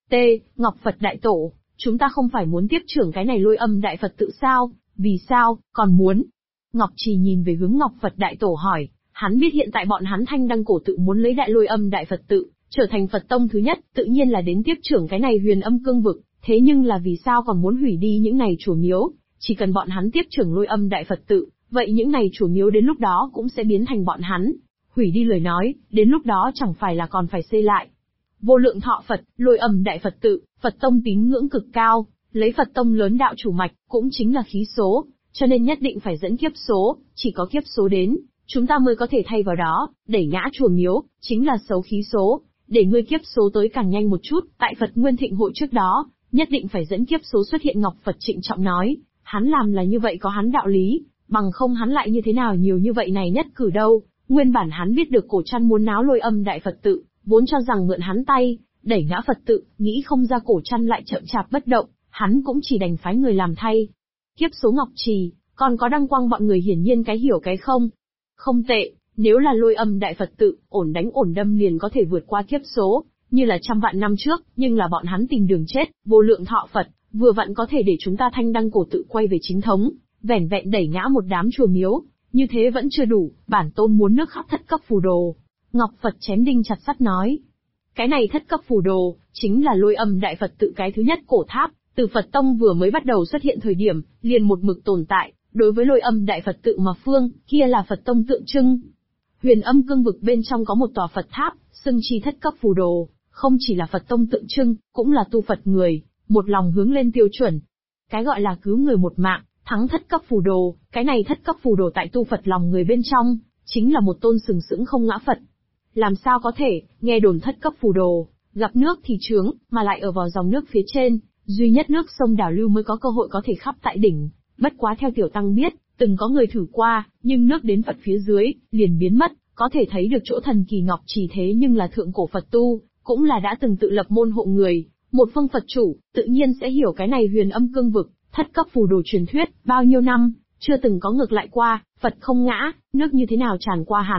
Ngọc Phật Đại Tổ, chúng ta không phải muốn tiếp trưởng cái này Lôi Âm Đại Phật tự sao, vì sao, còn muốn? Ngọc Trì nhìn về hướng Ngọc Phật Đại Tổ hỏi, hắn biết hiện tại bọn hắn Thanh Đăng Cổ tự muốn lấy Đại Lôi Âm Đại Phật tự, trở thành Phật tông thứ nhất, tự nhiên là đến tiếp trưởng cái này Huyền Âm Cương vực, thế nhưng là vì sao còn muốn hủy đi những này chùa miếu, chỉ cần bọn hắn tiếp trưởng Lôi Âm Đại Phật tự, vậy những này chùa miếu đến lúc đó cũng sẽ biến thành bọn hắn. Hủy đi lời nói, đến lúc đó chẳng phải là còn phải xây lại. Vô Lượng Thọ Phật, Lôi Âm Đại Phật tự, Phật tông tín ngưỡng cực cao, lấy Phật tông lớn đạo chủ mạch, cũng chính là khí số, cho nên nhất định phải dẫn kiếp số, chỉ có kiếp số đến, chúng ta mới có thể thay vào đó, đẩy ngã chùa miếu, chính là xấu khí số, để ngươi kiếp số tới càng nhanh một chút, tại Phật Nguyên Thịnh hội trước đó, nhất định phải dẫn kiếp số xuất hiện. Ngọc Phật trịnh trọng nói, hắn làm là như vậy có hắn đạo lý, bằng không hắn lại như thế nào nhiều như vậy này nhất cử đâu. Nguyên bản hắn biết được Cổ Trăn muốn náo Lôi Âm Đại Phật tự, vốn cho rằng mượn hắn tay, đẩy ngã Phật tự, nghĩ không ra Cổ Trăn lại chậm chạp bất động, hắn cũng chỉ đành phái người làm thay. Kiếp số Ngọc Trì, còn có Đăng Quang bọn người hiển nhiên cái hiểu cái không. Không tệ, nếu là Lôi Âm Đại Phật tự, ổn đánh ổn đâm liền có thể vượt qua kiếp số, như là 100 vạn năm trước, nhưng là bọn hắn tìm đường chết, Vô Lượng Thọ Phật, vừa vặn có thể để chúng ta Thanh Đăng Cổ tự quay về chính thống, vẻn vẹn đẩy ngã một đám chùa miếu, như thế vẫn chưa đủ, bản tôn muốn nước khắp thất cấp phù đồ. Ngọc Phật chém đinh chặt sắt nói. Cái này thất cấp phù đồ, chính là Lôi Âm Đại Phật tự cái thứ nhất cổ tháp, từ Phật tông vừa mới bắt đầu xuất hiện thời điểm, liền một mực tồn tại, đối với Lôi Âm Đại Phật tự mà phương, kia là Phật tông tượng trưng. Huyền Âm Cương vực bên trong có một tòa Phật tháp, xưng chi thất cấp phù đồ, không chỉ là Phật tông tượng trưng, cũng là tu Phật người, một lòng hướng lên tiêu chuẩn. Cái gọi là cứu người một mạng, thắng thất cấp phù đồ, cái này thất cấp phù đồ tại tu Phật lòng người bên trong, chính là một tôn sừng sững không ngã Phật. Làm sao có thể, nghe đồn thất cấp phù đồ, gặp nước thì trướng, mà lại ở vào dòng nước phía trên, duy nhất nước sông đảo lưu mới có cơ hội có thể khắp tại đỉnh. Bất quá theo tiểu tăng biết, từng có người thử qua, nhưng nước đến Phật phía dưới, liền biến mất, có thể thấy được chỗ thần kỳ Ngọc Trì thế nhưng là thượng cổ Phật tu, cũng là đã từng tự lập môn hộ người, một phương Phật chủ, tự nhiên sẽ hiểu cái này Huyền Âm Cương vực, thất cấp phù đồ truyền thuyết, bao nhiêu năm, chưa từng có ngược lại qua, Phật không ngã, nước như thế nào tràn qua hắn,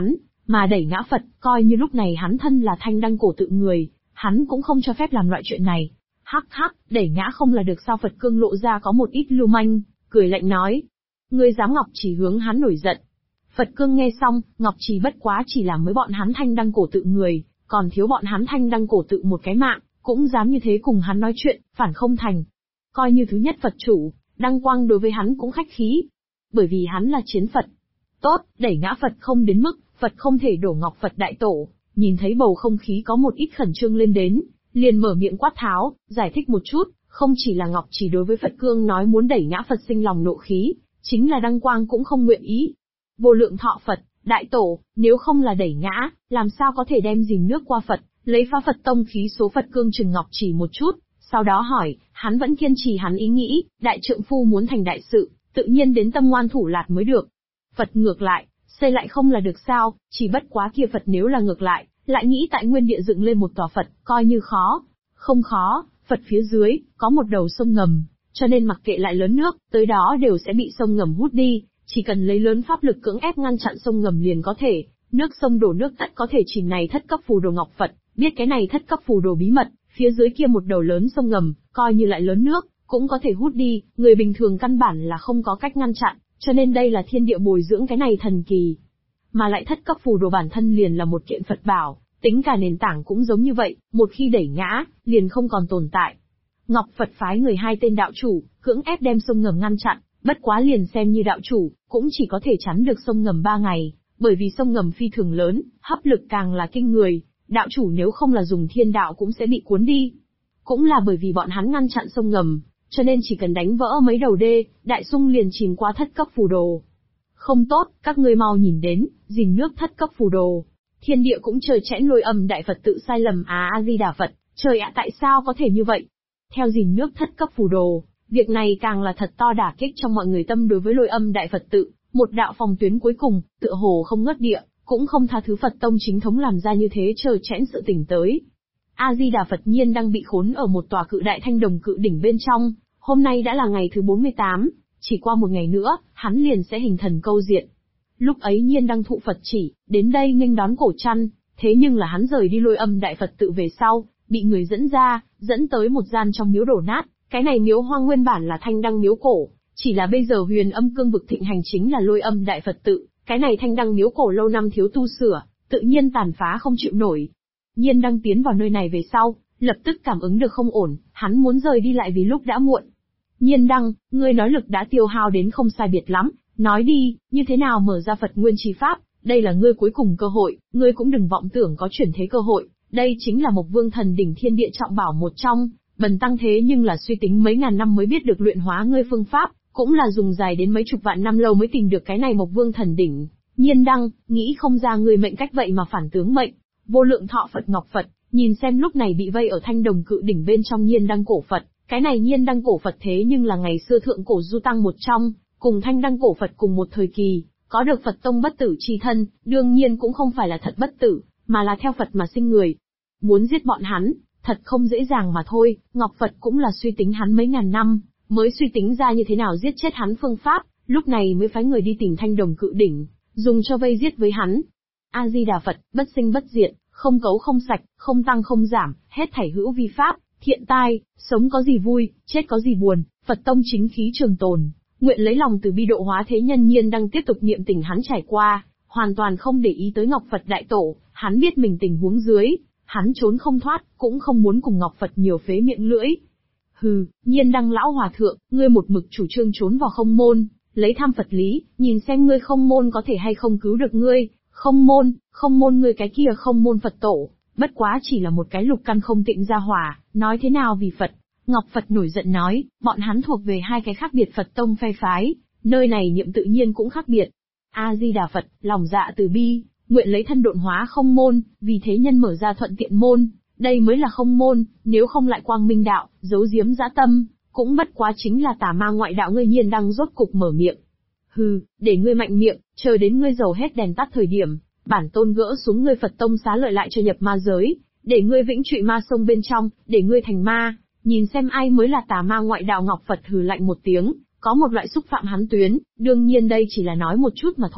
Mà đẩy ngã Phật, coi như lúc này hắn thân là thanh đăng cổ tự người, hắn cũng không cho phép làm loại chuyện này. Hắc hắc, đẩy ngã không là được sao? Phật Cương lộ ra có một ít lưu manh, cười lạnh nói. Ngươi dám? Ngọc Trì hướng hắn nổi giận. Phật Cương nghe xong, Ngọc Trì bất quá chỉ là mới bọn hắn thanh đăng cổ tự người, còn thiếu bọn hắn thanh đăng cổ tự một cái mạng, cũng dám như thế cùng hắn nói chuyện, phản không thành. Coi như thứ nhất Phật chủ, Đăng Quang đối với hắn cũng khách khí. Bởi vì hắn là chiến Phật. Tốt, đẩy ngã Phật không đến mức, Phật không thể đổ Ngọc Phật đại tổ, nhìn thấy bầu không khí có một ít khẩn trương lên đến, liền mở miệng quát tháo, giải thích một chút, không chỉ là Ngọc Trì đối với Phật Cương nói muốn đẩy ngã Phật sinh lòng nộ khí, chính là Đăng Quang cũng không nguyện ý. Vô lượng thọ Phật, đại tổ, nếu không là đẩy ngã, làm sao có thể đem dìm nước qua Phật, lấy phá Phật tông khí số? Phật Cương chừng Ngọc Trì một chút, sau đó hỏi, hắn vẫn kiên trì hắn ý nghĩ, đại trượng phu muốn thành đại sự, tự nhiên đến tâm ngoan thủ lạt mới được. Phật ngược lại, xây lại không là được sao? Chỉ bất quá kia Phật nếu là ngược lại, lại nghĩ tại nguyên địa dựng lên một tòa Phật, coi như khó. Không khó, Phật phía dưới, có một đầu sông ngầm, cho nên mặc kệ lại lớn nước, tới đó đều sẽ bị sông ngầm hút đi, chỉ cần lấy lớn pháp lực cưỡng ép ngăn chặn sông ngầm liền có thể, nước sông đổ nước tất có thể chìm này thất cấp phù đồ Ngọc Phật, biết cái này thất cấp phù đồ bí mật, phía dưới kia một đầu lớn sông ngầm, coi như lại lớn nước, cũng có thể hút đi, người bình thường căn bản là không có cách ngăn chặn, cho nên đây là thiên địa bồi dưỡng cái này thần kỳ. Mà lại thất cấp phù đồ bản thân liền là một kiện Phật bảo, tính cả nền tảng cũng giống như vậy, một khi đẩy ngã, liền không còn tồn tại. Ngọc Phật phái người hai tên đạo chủ, cưỡng ép đem sông ngầm ngăn chặn, bất quá liền xem như đạo chủ, cũng chỉ có thể chắn được sông ngầm 3 ngày, bởi vì sông ngầm phi thường lớn, hấp lực càng là kinh người, đạo chủ nếu không là dùng thiên đạo cũng sẽ bị cuốn đi. Cũng là bởi vì bọn hắn ngăn chặn sông ngầm, cho nên chỉ cần đánh vỡ mấy đầu đê, đại sung liền chìm qua thất cấp phù đồ. Không tốt, các ngươi mau nhìn đến, dìm nước thất cấp phù đồ. Thiên địa cũng trời chẽn Lôi Âm đại Phật tự sai lầm A-di-đà Phật, trời ạ tại sao có thể như vậy? Theo dìm nước thất cấp phù đồ, việc này càng là thật to đả kích trong mọi người tâm đối với Lôi Âm đại Phật tự, một đạo phòng tuyến cuối cùng, tựa hồ không ngớt địa, cũng không tha thứ Phật tông chính thống làm ra như thế trời chẽn sự tình tới. A-di-đà Phật nhiên đang bị khốn ở một tòa cự đại thanh đồng cự đỉnh bên trong, hôm nay đã là ngày thứ 48, chỉ qua một ngày nữa, hắn liền sẽ hình thần câu diện. Lúc ấy nhiên đăng thụ Phật chỉ, đến đây nghênh đón cổ trăn, thế nhưng là hắn rời đi Lôi Âm đại Phật tự về sau, bị người dẫn ra, dẫn tới một gian trong miếu đổ nát, cái này miếu hoang nguyên bản là thanh đăng miếu cổ, chỉ là bây giờ Huyền Âm cương vực thịnh hành chính là Lôi Âm đại Phật tự, cái này thanh đăng miếu cổ lâu năm thiếu tu sửa, tự nhiên tàn phá không chịu nổi. Nhiên đăng tiến vào nơi này về sau, lập tức cảm ứng được không ổn, hắn muốn rời đi lại vì lúc đã muộn. Nhiên đăng, ngươi nói lực đã tiêu hao đến không sai biệt lắm, nói đi, như thế nào mở ra Phật Nguyên Chi Pháp, đây là ngươi cuối cùng cơ hội, ngươi cũng đừng vọng tưởng có chuyển thế cơ hội, đây chính là một vương thần đỉnh thiên địa trọng bảo một trong, bần tăng thế nhưng là suy tính mấy ngàn năm mới biết được luyện hóa ngươi phương pháp, cũng là dùng dài đến mấy chục vạn năm lâu mới tìm được cái này một vương thần đỉnh. Nhiên đăng, nghĩ không ra ngươi mệnh cách vậy mà phản tướng mệnh, vô lượng thọ Phật Ngọc Phật, nhìn xem lúc này bị vây ở thanh đồng cự đỉnh bên trong nhiên đăng cổ Phật, cái này nhiên đăng cổ Phật thế nhưng là ngày xưa thượng cổ du tăng một trong, cùng thanh đăng cổ Phật cùng một thời kỳ, có được Phật tông bất tử chi thân, đương nhiên cũng không phải là thật bất tử, mà là theo Phật mà sinh người. Muốn giết bọn hắn, thật không dễ dàng mà thôi, Ngọc Phật cũng là suy tính hắn mấy ngàn năm, mới suy tính ra như thế nào giết chết hắn phương pháp, lúc này mới phái người đi tìm thanh đồng cự đỉnh, dùng cho vây giết với hắn. A-di-đà Phật, bất sinh bất diệt, không cấu không sạch, không tăng không giảm, hết thảy hữu vi pháp, thiện tai, sống có gì vui, chết có gì buồn, Phật tông chính khí trường tồn. Nguyện lấy lòng từ bi độ hóa thế nhân. Nhiên đang tiếp tục niệm tình hắn trải qua, hoàn toàn không để ý tới Ngọc Phật đại tổ, hắn biết mình tình huống dưới, hắn trốn không thoát, cũng không muốn cùng Ngọc Phật nhiều phế miệng lưỡi. Hừ, Nhiên đăng lão hòa thượng, ngươi một mực chủ trương trốn vào không môn, lấy tham Phật lý, nhìn xem ngươi không môn có thể hay không cứu được ngươi, không môn ngươi cái kia không môn Phật tổ, bất quá chỉ là một cái lục căn không tịnh gia hỏa, nói thế nào vì Phật. Ngọc Phật nổi giận nói, bọn hắn thuộc về hai cái khác biệt Phật tông phe phái, nơi này niệm tự nhiên cũng khác biệt. A-di-đà Phật, lòng dạ từ bi, nguyện lấy thân độn hóa không môn, vì thế nhân mở ra thuận tiện môn, đây mới là không môn, nếu không lại quang minh đạo, giấu giếm dã tâm, cũng bất quá chính là tà ma ngoại đạo. Ngươi Nhiên đăng rốt cục mở miệng. Hừ, để ngươi mạnh miệng, chờ đến ngươi dầu hết đèn tắt thời điểm, bản tôn gỡ xuống ngươi Phật tông xá lợi lại cho nhập ma giới, để ngươi vĩnh trụy ma sông bên trong, để ngươi thành ma. Nhìn xem ai mới là tà ma ngoại đạo. Ngọc Phật hừ lạnh một tiếng, có một loại xúc phạm hắn tuyến, đương nhiên đây chỉ là nói một chút mà thôi,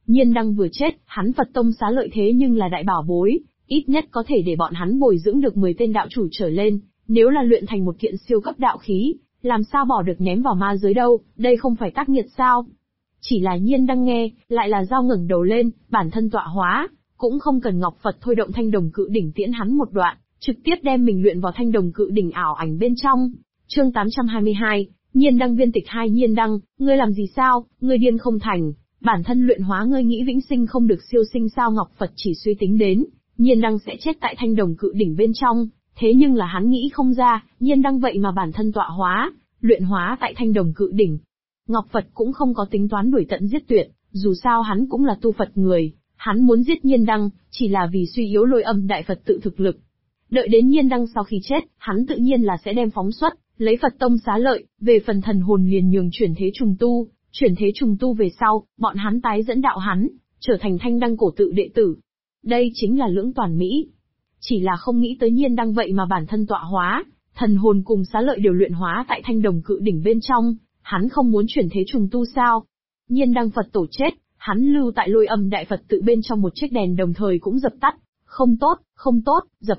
Nhiên Đăng vừa chết, hắn Phật tông xá lợi thế nhưng là đại bảo bối, ít nhất có thể để bọn hắn bồi dưỡng được 10 tên đạo chủ trở lên, nếu là luyện thành một kiện siêu cấp đạo khí, làm sao bỏ được ném vào ma giới đâu, đây không phải tác nghiệt sao? Chỉ là Nhiên Đăng nghe, lại là dao ngẩng đầu lên, bản thân tọa hóa, cũng không cần Ngọc Phật thôi động thanh đồng cự đỉnh tiễn hắn một đoạn, trực tiếp đem mình luyện vào thanh đồng cự đỉnh ảo ảnh bên trong. Chương 822, Nhiên Đăng viên tịch 2. Nhiên Đăng, ngươi làm gì sao, ngươi điên không thành, bản thân luyện hóa ngươi nghĩ vĩnh sinh không được siêu sinh sao? Ngọc Phật chỉ suy tính đến, Nhiên Đăng sẽ chết tại thanh đồng cự đỉnh bên trong, thế nhưng là hắn nghĩ không ra, Nhiên Đăng vậy mà bản thân tọa hóa, luyện hóa tại thanh đồng cự đỉnh. Ngọc Phật cũng không có tính toán đuổi tận giết tuyệt, dù sao hắn cũng là tu Phật người, hắn muốn giết Nhiên Đăng, chỉ là vì suy yếu Lôi Âm Đại Phật tự thực lực. Đợi đến Nhiên Đăng sau khi chết, hắn tự nhiên là sẽ đem phóng xuất, lấy Phật tông xá lợi, về phần thần hồn liền nhường chuyển thế trùng tu về sau, bọn hắn tái dẫn đạo hắn, trở thành Thanh Đăng cổ tự đệ tử. Đây chính là lưỡng toàn mỹ. Chỉ là không nghĩ tới Nhiên Đăng vậy mà bản thân tọa hóa, thần hồn cùng xá lợi đều luyện hóa tại thanh đồng cự đỉnh bên trong, hắn không muốn chuyển thế trùng tu sao? Nhiên Đăng Phật tổ chết, hắn lưu tại Lôi Âm Đại Phật tự bên trong một chiếc đèn đồng thời cũng dập tắt. Không tốt,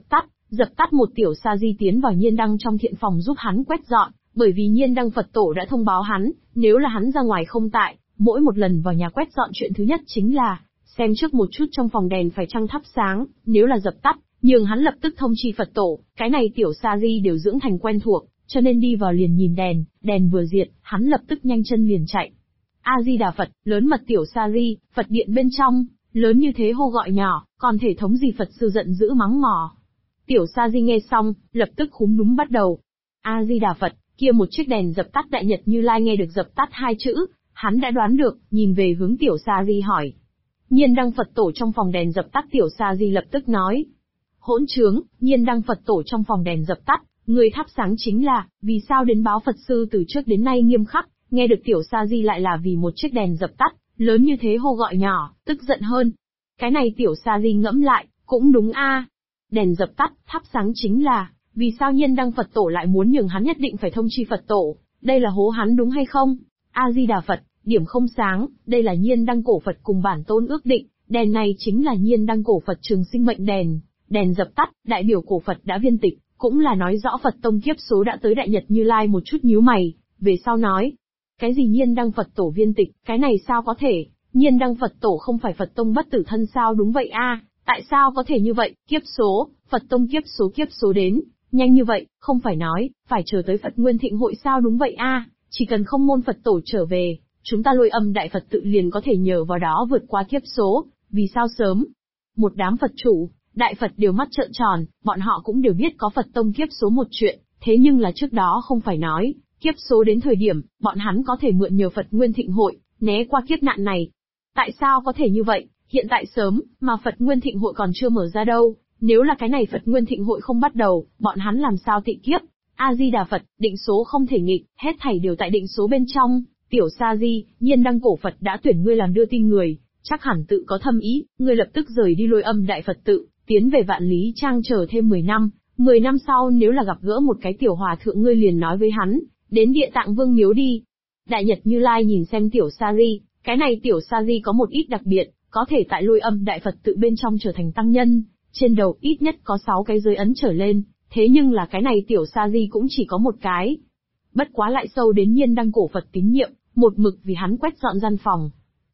dập tắt. Một tiểu sa di tiến vào Nhiên Đăng trong thiện phòng giúp hắn quét dọn, bởi vì Nhiên Đăng Phật tổ đã thông báo hắn, nếu là hắn ra ngoài không tại, mỗi một lần vào nhà quét dọn chuyện thứ nhất chính là xem trước một chút trong phòng đèn phải chăng thắp sáng, nếu là dập tắt, nhường hắn lập tức thông chi Phật tổ. Cái này tiểu sa di đều dưỡng thành quen thuộc, cho nên đi vào liền nhìn đèn vừa diệt, hắn lập tức nhanh chân liền chạy. A Di Đà Phật, lớn mật tiểu sa di, Phật điện bên trong, lớn như thế hô gọi nhỏ, còn thể thống gì? Phật sư giận dữ mắng mỏ. Tiểu sa di nghe xong, lập tức khúm núm bắt đầu. A Di Đà Phật, kia một chiếc đèn dập tắt. Đại Nhật Như Lai nghe được dập tắt hai chữ, hắn đã đoán được, nhìn về hướng tiểu sa di hỏi. Nhiên Đăng Phật tổ trong phòng đèn dập tắt. Tiểu sa di lập tức nói. Hỗn trướng, Nhiên Đăng Phật tổ trong phòng đèn dập tắt, người thắp sáng chính là, vì sao đến báo Phật sư từ trước đến nay nghiêm khắc, nghe được tiểu sa di lại là vì một chiếc đèn dập tắt, lớn như thế hô gọi nhỏ, tức giận hơn. Cái này tiểu sa di ngẫm lại, cũng đúng a. Đèn dập tắt, thắp sáng chính là, vì sao Nhiên Đăng Phật tổ lại muốn nhường hắn nhất định phải thông chi Phật tổ, đây là hố hắn đúng hay không? A Di Đà Phật, điểm không sáng, đây là Nhiên Đăng cổ Phật cùng bản tôn ước định, đèn này chính là Nhiên Đăng cổ Phật trường sinh mệnh đèn. Đèn dập tắt, đại biểu cổ Phật đã viên tịch, cũng là nói rõ Phật tông kiếp số đã tới. Đại Nhật Như Lai một chút nhíu mày, về sau nói. Cái gì Nhiên Đăng Phật tổ viên tịch, cái này sao có thể? Nhiên Đăng Phật tổ không phải Phật tông bất tử thân sao? Đúng vậy a, tại sao có thể như vậy? Kiếp số, Phật tông kiếp số đến, nhanh như vậy, không phải nói, phải chờ tới Phật Nguyên Thịnh hội sao? Đúng vậy a, chỉ cần không môn Phật tổ trở về, chúng ta Lôi Âm Đại Phật tự liền có thể nhờ vào đó vượt qua kiếp số, vì sao sớm? Một đám Phật chủ, Đại Phật đều mắt trợn tròn, bọn họ cũng đều biết có Phật tông kiếp số một chuyện, thế nhưng là trước đó không phải nói, kiếp số đến thời điểm, bọn hắn có thể mượn nhờ Phật Nguyên Thịnh hội, né qua kiếp nạn này. Tại sao có thể như vậy? Hiện tại sớm, mà Phật Nguyên Thịnh hội còn chưa mở ra đâu, nếu là cái này Phật Nguyên Thịnh hội không bắt đầu, bọn hắn làm sao tị kiếp? A Di Đà Phật, định số không thể nghịch, hết thảy đều tại định số bên trong. Tiểu Sa Di, Nhiên Đăng cổ Phật đã tuyển ngươi làm đưa tin người, chắc hẳn tự có thâm ý, ngươi lập tức rời đi Lôi Âm Đại Phật tự, tiến về Vạn Lý Trang chờ thêm 10 năm. 10 năm sau nếu là gặp gỡ một cái tiểu hòa thượng, ngươi liền nói với hắn, đến Địa Tạng Vương miếu đi. Đại Nhật Như Lai nhìn xem tiểu Sa Di, cái này tiểu Sa Di có một ít đặc biệt, có thể tại Lôi Âm Đại Phật tự bên trong trở thành tăng nhân, trên đầu ít nhất có 6 cái giới ấn trở lên, thế nhưng là cái này tiểu Sa Di cũng chỉ có một cái. Bất quá lại sâu đến Nhiên Đăng cổ Phật tín nhiệm, một mực vì hắn quét dọn gian phòng.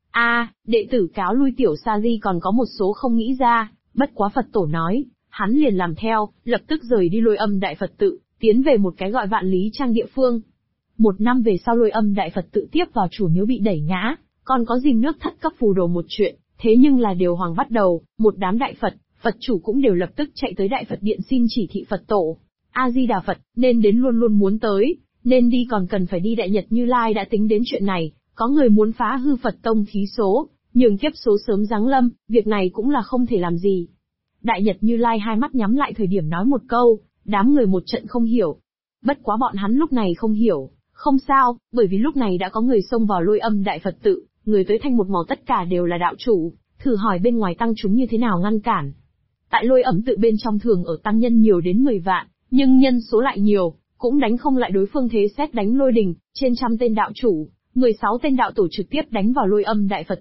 Đệ tử cáo lui. Tiểu Sa Di còn có một số không nghĩ ra, bất quá Phật tổ nói, hắn liền làm theo, lập tức rời đi Lôi Âm Đại Phật tự, tiến về một cái gọi Vạn Lý Trang địa phương. 1 năm về sau Lôi Âm Đại Phật tự tiếp vào chủ miếu bị đẩy ngã, còn có dìm nước thất cấp phù đồ một chuyện, thế nhưng là điều hoàng bắt đầu, một đám đại Phật, Phật chủ cũng đều lập tức chạy tới Đại Phật điện xin chỉ thị Phật tổ. A Di Đà Phật, nên đến luôn luôn muốn tới, nên đi còn cần phải đi. Đại Nhật Như Lai đã tính đến chuyện này, có người muốn phá hư Phật tông khí số, nhường kiếp số sớm giáng lâm, việc này cũng là không thể làm gì. Đại Nhật Như Lai hai mắt nhắm lại thời điểm nói một câu, đám người một trận không hiểu. Bất quá bọn hắn lúc này không hiểu, không sao, bởi vì lúc này đã có người xông vào Lôi Âm Đại Phật tự, người tới thanh một màu tất cả đều là đạo chủ, thử hỏi bên ngoài tăng chúng như thế nào ngăn cản. Tại Lôi Âm tự bên trong thường ở tăng nhân nhiều đến 10 vạn, nhưng nhân số lại nhiều, cũng đánh không lại đối phương. Thế xét đánh lôi đình, trên trăm tên đạo chủ, 16 tên đạo tổ trực tiếp đánh vào Lôi Âm Đại Phật tự,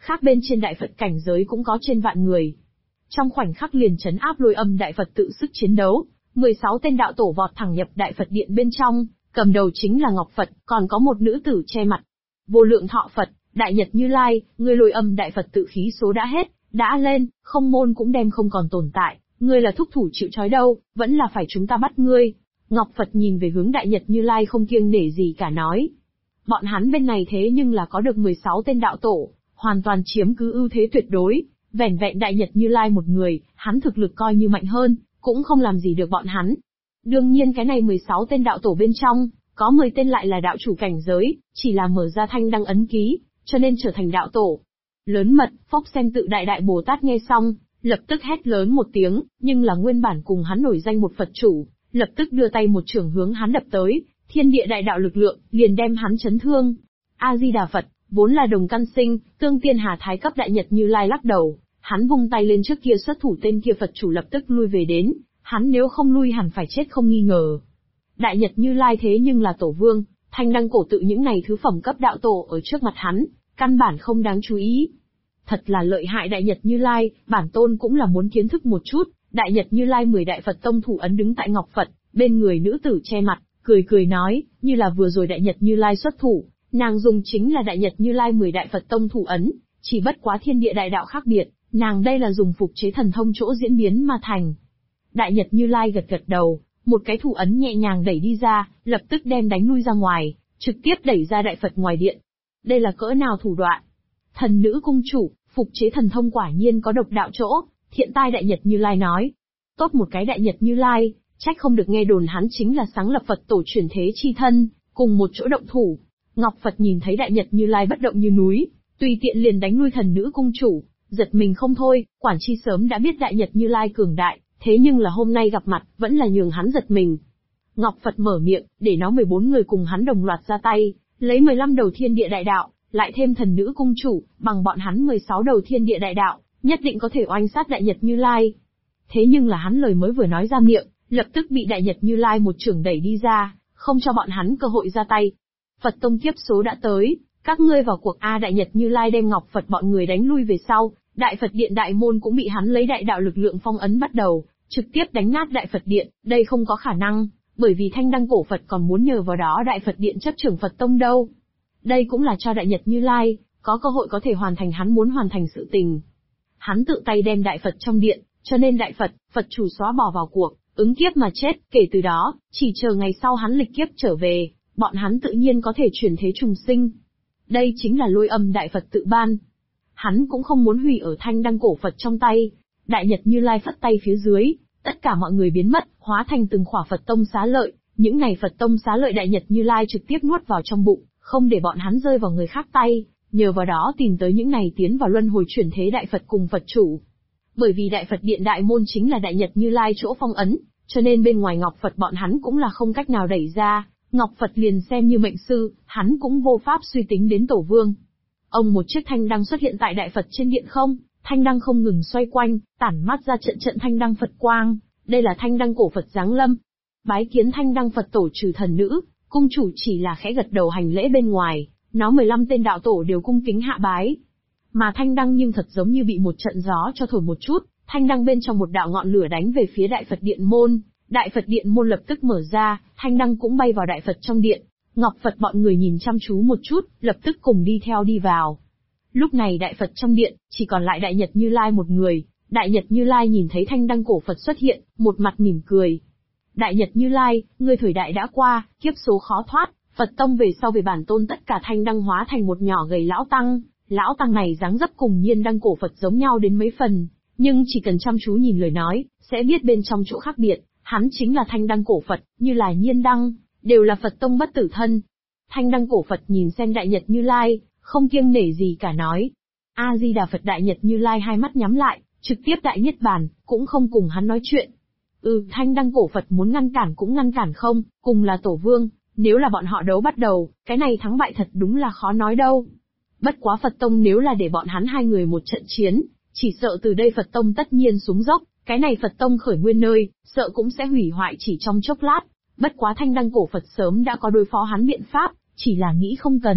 Khác bên trên đại Phật cảnh giới cũng có trên vạn người. Trong khoảnh khắc liền trấn áp Lôi Âm đại Phật tự sức chiến đấu, 16 tên đạo tổ vọt thẳng nhập đại Phật điện bên trong, cầm đầu chính là Ngọc Phật, còn có một nữ tử che mặt. Vô Lượng Thọ Phật, Đại Nhật Như Lai, ngươi Lôi Âm đại Phật tự khí số đã hết, đã lên, không môn cũng đem không còn tồn tại, ngươi là thúc thủ chịu trói đâu, vẫn là phải chúng ta bắt ngươi. Ngọc Phật nhìn về hướng Đại Nhật Như Lai không kiêng nể gì cả nói. Bọn hắn bên này thế nhưng là có được 16 tên đạo tổ, hoàn toàn chiếm cứ ưu thế tuyệt đối, vẻn vẹn Đại Nhật Như Lai một người, hắn thực lực coi như mạnh hơn, cũng không làm gì được bọn hắn. Đương nhiên cái này 16 tên đạo tổ bên trong, có 10 tên lại là đạo chủ cảnh giới, chỉ là mở ra thanh đăng ấn ký, cho nên trở thành đạo tổ. Lớn mật, Phốc Xem Tự Đại Đại Bồ Tát nghe xong, lập tức hét lớn một tiếng, nhưng là nguyên bản cùng hắn nổi danh một Phật chủ, lập tức đưa tay một chưởng hướng hắn đập tới, thiên địa đại đạo lực lượng, liền đem hắn chấn thương. A-di-đà Phật, vốn là đồng căn sinh, tương tiên hà thái cấp Đại Nhật Như Lai lắc đầu, hắn vung tay lên trước kia xuất thủ tên kia Phật chủ lập tức lui về đến, hắn nếu không lui hẳn phải chết không nghi ngờ. Đại Nhật Như Lai thế nhưng là tổ vương, thanh đăng cổ tự những này thứ phẩm cấp đạo tổ ở trước mặt hắn, căn bản không đáng chú ý. Thật là lợi hại Đại Nhật Như Lai, bản tôn cũng là muốn kiến thức một chút. Đại Nhật Như Lai 10 đại Phật tông thủ ấn đứng tại Ngọc Phật, bên người nữ tử che mặt, cười cười nói, như là vừa rồi Đại Nhật Như Lai xuất thủ, nàng dùng chính là Đại Nhật Như Lai 10 đại Phật tông thủ ấn, chỉ bất quá thiên địa đại đạo khác biệt, nàng đây là dùng phục chế thần thông chỗ diễn biến mà thành. Đại Nhật Như Lai gật gật đầu, một cái thủ ấn nhẹ nhàng đẩy đi ra, lập tức đem đánh lui ra ngoài, trực tiếp đẩy ra đại Phật ngoài điện. Đây là cỡ nào thủ đoạn? Thần nữ cung chủ, phục chế thần thông quả nhiên có độc đạo chỗ, Thiện Tai Đại Nhật Như Lai nói. Tốt một cái Đại Nhật Như Lai, trách không được nghe đồn hắn chính là sáng lập Phật tổ chuyển thế chi thân, cùng một chỗ động thủ. Ngọc Phật nhìn thấy Đại Nhật Như Lai bất động như núi, tùy tiện liền đánh lui thần nữ cung chủ, giật mình không thôi, quản chi sớm đã biết Đại Nhật Như Lai cường đại, thế nhưng là hôm nay gặp mặt, vẫn là nhường hắn giật mình. Ngọc Phật mở miệng, để nó 14 người cùng hắn đồng loạt ra tay, lấy 15 đầu thiên địa đại đạo, lại thêm thần nữ cung chủ, bằng bọn hắn 16 đầu thiên địa đại đạo, nhất định có thể oanh sát Đại Nhật Như Lai. Thế nhưng là hắn lời mới vừa nói ra miệng, lập tức bị Đại Nhật Như Lai một chưởng đẩy đi ra, không cho bọn hắn cơ hội ra tay. Phật tông kiếp số đã tới, các ngươi vào cuộc A. Đại Nhật Như Lai đem Ngọc Phật bọn người đánh lui về sau, Đại Phật điện đại môn cũng bị hắn lấy đại đạo lực lượng phong ấn bắt đầu, trực tiếp đánh nát Đại Phật điện, đây không có khả năng, bởi vì thanh đăng cổ Phật còn muốn nhờ vào đó Đại Phật điện chấp trưởng Phật tông đâu. Đây cũng là cho Đại Nhật Như Lai, có cơ hội có thể hoàn thành hắn muốn hoàn thành sự tình. Hắn tự tay đem Đại Phật trong điện, cho nên Đại Phật, Phật chủ xóa bỏ vào cuộc, ứng kiếp mà chết, kể từ đó, chỉ chờ ngày sau hắn lịch kiếp trở về, bọn hắn tự nhiên có thể chuyển thế trùng sinh. Đây chính là Lôi Âm đại Phật tự ban. Hắn cũng không muốn hủy ở thanh đăng cổ Phật trong tay. Đại Nhật Như Lai phất tay phía dưới, tất cả mọi người biến mất, hóa thành từng khỏa Phật tông xá lợi, những này Phật tông xá lợi Đại Nhật Như Lai trực tiếp nuốt vào trong bụng, không để bọn hắn rơi vào người khác tay, nhờ vào đó tìm tới những này tiến vào luân hồi chuyển thế đại Phật cùng Phật chủ. Bởi vì Đại Phật điện đại môn chính là Đại Nhật Như Lai chỗ phong ấn, cho nên bên ngoài Ngọc Phật bọn hắn cũng là không cách nào đẩy ra, Ngọc Phật liền xem như mệnh sư, hắn cũng vô pháp suy tính đến tổ vương. Ông một chiếc thanh đăng xuất hiện tại Đại Phật trên điện không, thanh đăng không ngừng xoay quanh, tản mát ra trận trận thanh đăng Phật quang, đây là thanh đăng cổ Phật giáng lâm. Bái kiến thanh đăng Phật tổ trừ thần nữ, cung chủ chỉ là khẽ gật đầu hành lễ bên ngoài, nó 15 tên đạo tổ đều cung kính hạ bái. Mà thanh đăng nhưng thật giống như bị một trận gió cho thổi một chút, thanh đăng bên trong một đạo ngọn lửa đánh về phía Đại Phật điện môn. Đại Phật điện môn lập tức mở ra, thanh đăng cũng bay vào Đại Phật trong điện. Ngọc Phật bọn người nhìn chăm chú một chút, lập tức cùng đi theo đi vào. Lúc này Đại Phật trong điện, chỉ còn lại Đại Nhật Như Lai một người. Đại Nhật Như Lai nhìn thấy thanh đăng cổ Phật xuất hiện, một mặt mỉm cười. Đại Nhật Như Lai, ngươi thời đại đã qua, kiếp số khó thoát, Phật tông về sau về bản tôn tất cả thanh đăng hóa thành một nhỏ gầy lão tăng này dáng dấp cùng nhiên đăng cổ Phật giống nhau đến mấy phần, nhưng chỉ cần chăm chú nhìn lời nói, sẽ biết bên trong chỗ khác biệt. Hắn chính là thanh đăng cổ Phật, như là nhiên đăng, đều là Phật tông bất tử thân. Thanh đăng cổ Phật nhìn xem Đại Nhật Như Lai, không kiêng nể gì cả nói. A-di-đà Phật. Đại Nhật Như Lai hai mắt nhắm lại, trực tiếp đại niết bàn, cũng không cùng hắn nói chuyện. Thanh đăng cổ Phật muốn ngăn cản cũng ngăn cản không, cùng là tổ vương, nếu là bọn họ đấu bắt đầu, cái này thắng bại thật đúng là khó nói đâu. Bất quá Phật tông nếu là để bọn hắn hai người một trận chiến, chỉ sợ từ đây Phật tông tất nhiên xuống dốc. Cái này Phật tông khởi nguyên nơi, sợ cũng sẽ hủy hoại chỉ trong chốc lát. Bất quá thanh đăng cổ Phật sớm đã có đối phó hắn biện pháp, chỉ là nghĩ không cần.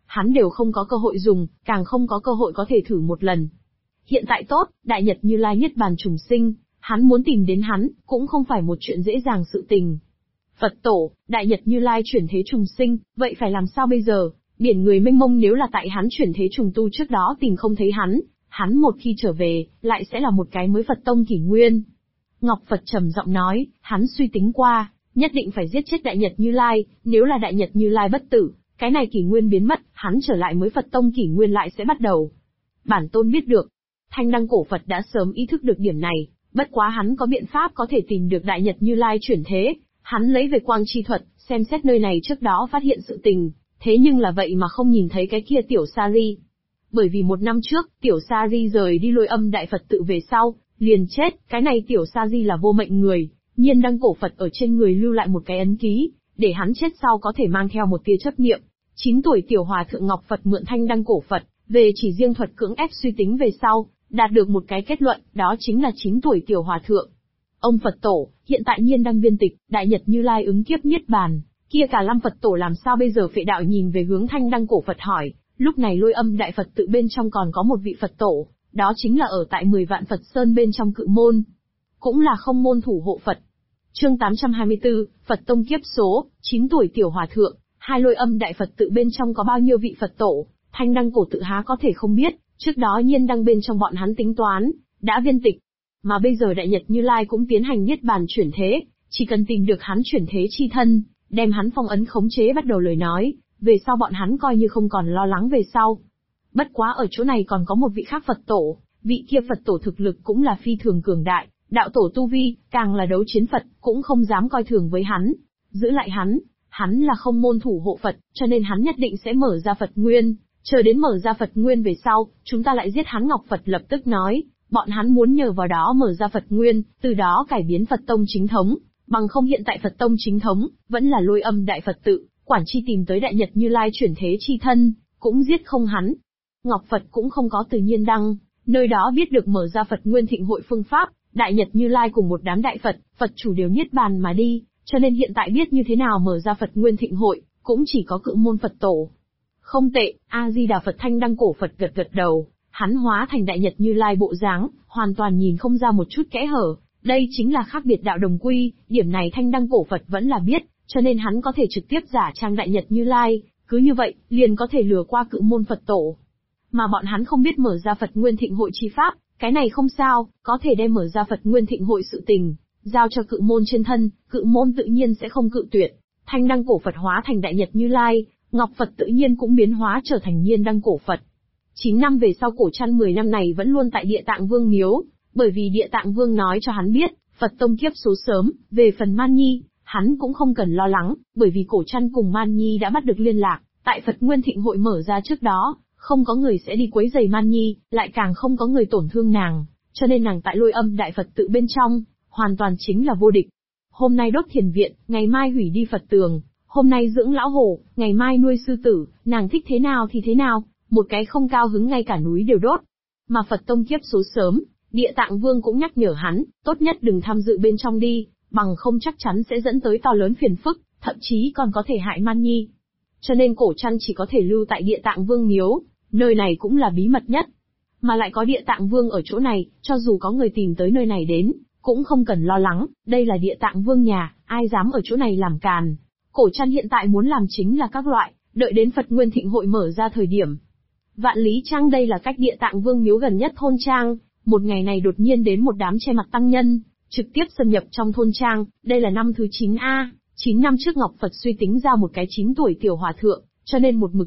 hắn đều không có cơ hội dùng, càng không có cơ hội có thể thử một lần. Hiện tại tốt, Đại Nhật Như Lai niết bàn trùng sinh, hắn muốn tìm đến hắn, cũng không phải một chuyện dễ dàng sự tình. Phật tổ, Đại Nhật Như Lai chuyển thế trùng sinh, vậy phải làm sao bây giờ? Biển người mênh mông, nếu là tại hắn chuyển thế trùng tu trước đó tìm không thấy hắn một khi trở về, lại sẽ là một cái mới Phật tông kỷ nguyên. Ngọc Phật trầm giọng nói, hắn suy tính qua, nhất định phải giết chết Đại Nhật Như Lai, nếu là Đại Nhật Như Lai bất tử, cái này kỷ nguyên biến mất, hắn trở lại mới Phật tông kỷ nguyên lại sẽ bắt đầu. Bản tôn biết được. Thanh Đăng cổ Phật đã sớm ý thức được điểm này, bất quá hắn có biện pháp có thể tìm được Đại Nhật Như Lai chuyển thế, hắn lấy về quang chi thuật, xem xét nơi này trước đó phát hiện sự tình, thế nhưng là vậy mà không nhìn thấy cái kia tiểu sa ri. Bởi vì một năm trước, tiểu sa ri rời đi Lôi Âm Đại Phật tự về sau, liền chết, cái này tiểu sa ri là vô mệnh người, Nhiên Đăng cổ Phật ở trên người lưu lại một cái ấn ký, để hắn chết sau có thể mang theo một tia chấp niệm. 9 tuổi tiểu hòa thượng Ngọc Phật mượn Thanh Đăng cổ Phật, về chỉ riêng thuật cưỡng ép suy tính về sau, đạt được một cái kết luận, đó chính là 9 tuổi tiểu hòa thượng. Ông Phật tổ, hiện tại Nhiên Đăng viên tịch, Đại Nhật Như Lai ứng kiếp niết bàn, kia cả Lâm Phật tổ làm sao bây giờ? Phệ đạo nhìn về hướng Thanh Đăng cổ Phật hỏi, lúc này Lôi Âm Đại Phật tự bên trong còn có một vị Phật tổ, đó chính là ở tại 10 vạn Phật Sơn bên trong Cự Môn, cũng là Không Môn thủ hộ Phật. Chương 824, Phật tông kiếp số, 9 tuổi tiểu hòa thượng, hai Lôi Âm Đại Phật tự bên trong có bao nhiêu vị Phật tổ, Thanh Đăng cổ tự há có thể không biết, trước đó Nhiên Đăng bên trong bọn hắn tính toán, đã viên tịch. Mà bây giờ Đại Nhật Như Lai cũng tiến hành niết bàn chuyển thế, chỉ cần tìm được hắn chuyển thế chi thân, đem hắn phong ấn khống chế bắt đầu lời nói, về sau bọn hắn coi như không còn lo lắng về sau. Bất quá ở chỗ này còn có một vị khác Phật tổ, vị kia Phật tổ thực lực cũng là phi thường cường đại, đạo tổ tu vi, càng là đấu chiến Phật, cũng không dám coi thường với hắn. Giữ lại hắn là Không Môn thủ hộ Phật, cho nên hắn nhất định sẽ mở ra Phật Nguyên, chờ đến mở ra Phật Nguyên về sau, chúng ta lại giết hắn. Ngọc Phật lập tức nói, bọn hắn muốn nhờ vào đó mở ra Phật Nguyên, từ đó cải biến Phật tông chính thống, bằng không hiện tại Phật tông chính thống, vẫn là Lôi Âm Đại Phật tự, quản chi tìm tới Đại Nhật Như Lai chuyển thế chi thân, cũng giết không hắn. Ngọc Phật cũng không có từ Nhiên Đăng, nơi đó biết được mở ra Phật Nguyên thịnh hội phương pháp, Đại Nhật Như Lai cùng một đám đại Phật, Phật chủ đều niết bàn mà đi, cho nên hiện tại biết như thế nào mở ra Phật Nguyên thịnh hội, cũng chỉ có Cự Môn Phật tổ. Không tệ, A-di-đà Phật. Thanh Đăng cổ Phật gật gật đầu, hắn hóa thành Đại Nhật Như Lai bộ dáng, hoàn toàn nhìn không ra một chút kẽ hở, đây chính là khác biệt đạo đồng quy, điểm này Thanh Đăng cổ Phật vẫn là biết, cho nên hắn có thể trực tiếp giả trang Đại Nhật Như Lai, cứ như vậy, liền có thể lừa qua Cự Môn Phật tổ. Mà bọn hắn không biết mở ra Phật Nguyên thịnh hội chi pháp, cái này không sao, có thể đem mở ra Phật Nguyên thịnh hội sự tình, giao cho Cự Môn trên thân, Cự Môn tự nhiên sẽ không cự tuyệt. Thanh Đăng cổ Phật hóa thành Đại Nhật Như Lai, Ngọc Phật tự nhiên cũng biến hóa trở thành Nhiên Đăng cổ Phật. 9 năm về sau, Cổ Trăn 10 năm này vẫn luôn tại Địa Tạng Vương miếu, bởi vì Địa Tạng Vương nói cho hắn biết, Phật tông kiếp số sớm, về phần Man Nhi, hắn cũng không cần lo lắng, bởi vì Cổ Trăn cùng Man Nhi đã bắt được liên lạc, tại Phật Nguyên thịnh hội mở ra trước đó, không có người sẽ đi quấy rầy Man Nhi, lại càng không có người tổn thương nàng, cho nên nàng tại Lôi Âm Đại Phật tự bên trong, hoàn toàn chính là vô địch. Hôm nay đốt thiền viện, ngày mai hủy đi Phật tường, hôm nay dưỡng lão hổ, ngày mai nuôi sư tử, nàng thích thế nào thì thế nào, một cái không cao hứng ngay cả núi đều đốt. Mà Phật tông kiếp số sớm, Địa Tạng Vương cũng nhắc nhở hắn, tốt nhất đừng tham dự bên trong đi, bằng không chắc chắn sẽ dẫn tới to lớn phiền phức, thậm chí còn có thể hại Man Nhi. Cho nên Cổ Trăn chỉ có thể lưu tại Địa Tạng Vương miếu, nơi này cũng là bí mật nhất. Mà lại có Địa Tạng Vương ở chỗ này, cho dù có người tìm tới nơi này đến, cũng không cần lo lắng, đây là Địa Tạng Vương nhà, ai dám ở chỗ này làm càn. Cổ Trăn hiện tại muốn làm chính là các loại, đợi đến Phật Nguyên thịnh hội mở ra thời điểm. Vạn Lý Trang đây là cách Địa Tạng Vương miếu gần nhất thôn trang, một ngày này đột nhiên đến một đám che mặt tăng nhân, trực tiếp xâm nhập trong thôn trang, đây là năm thứ 9A, 9 năm trước Ngọc Phật suy tính ra một cái 9 tuổi tiểu hòa thượng, cho nên một mực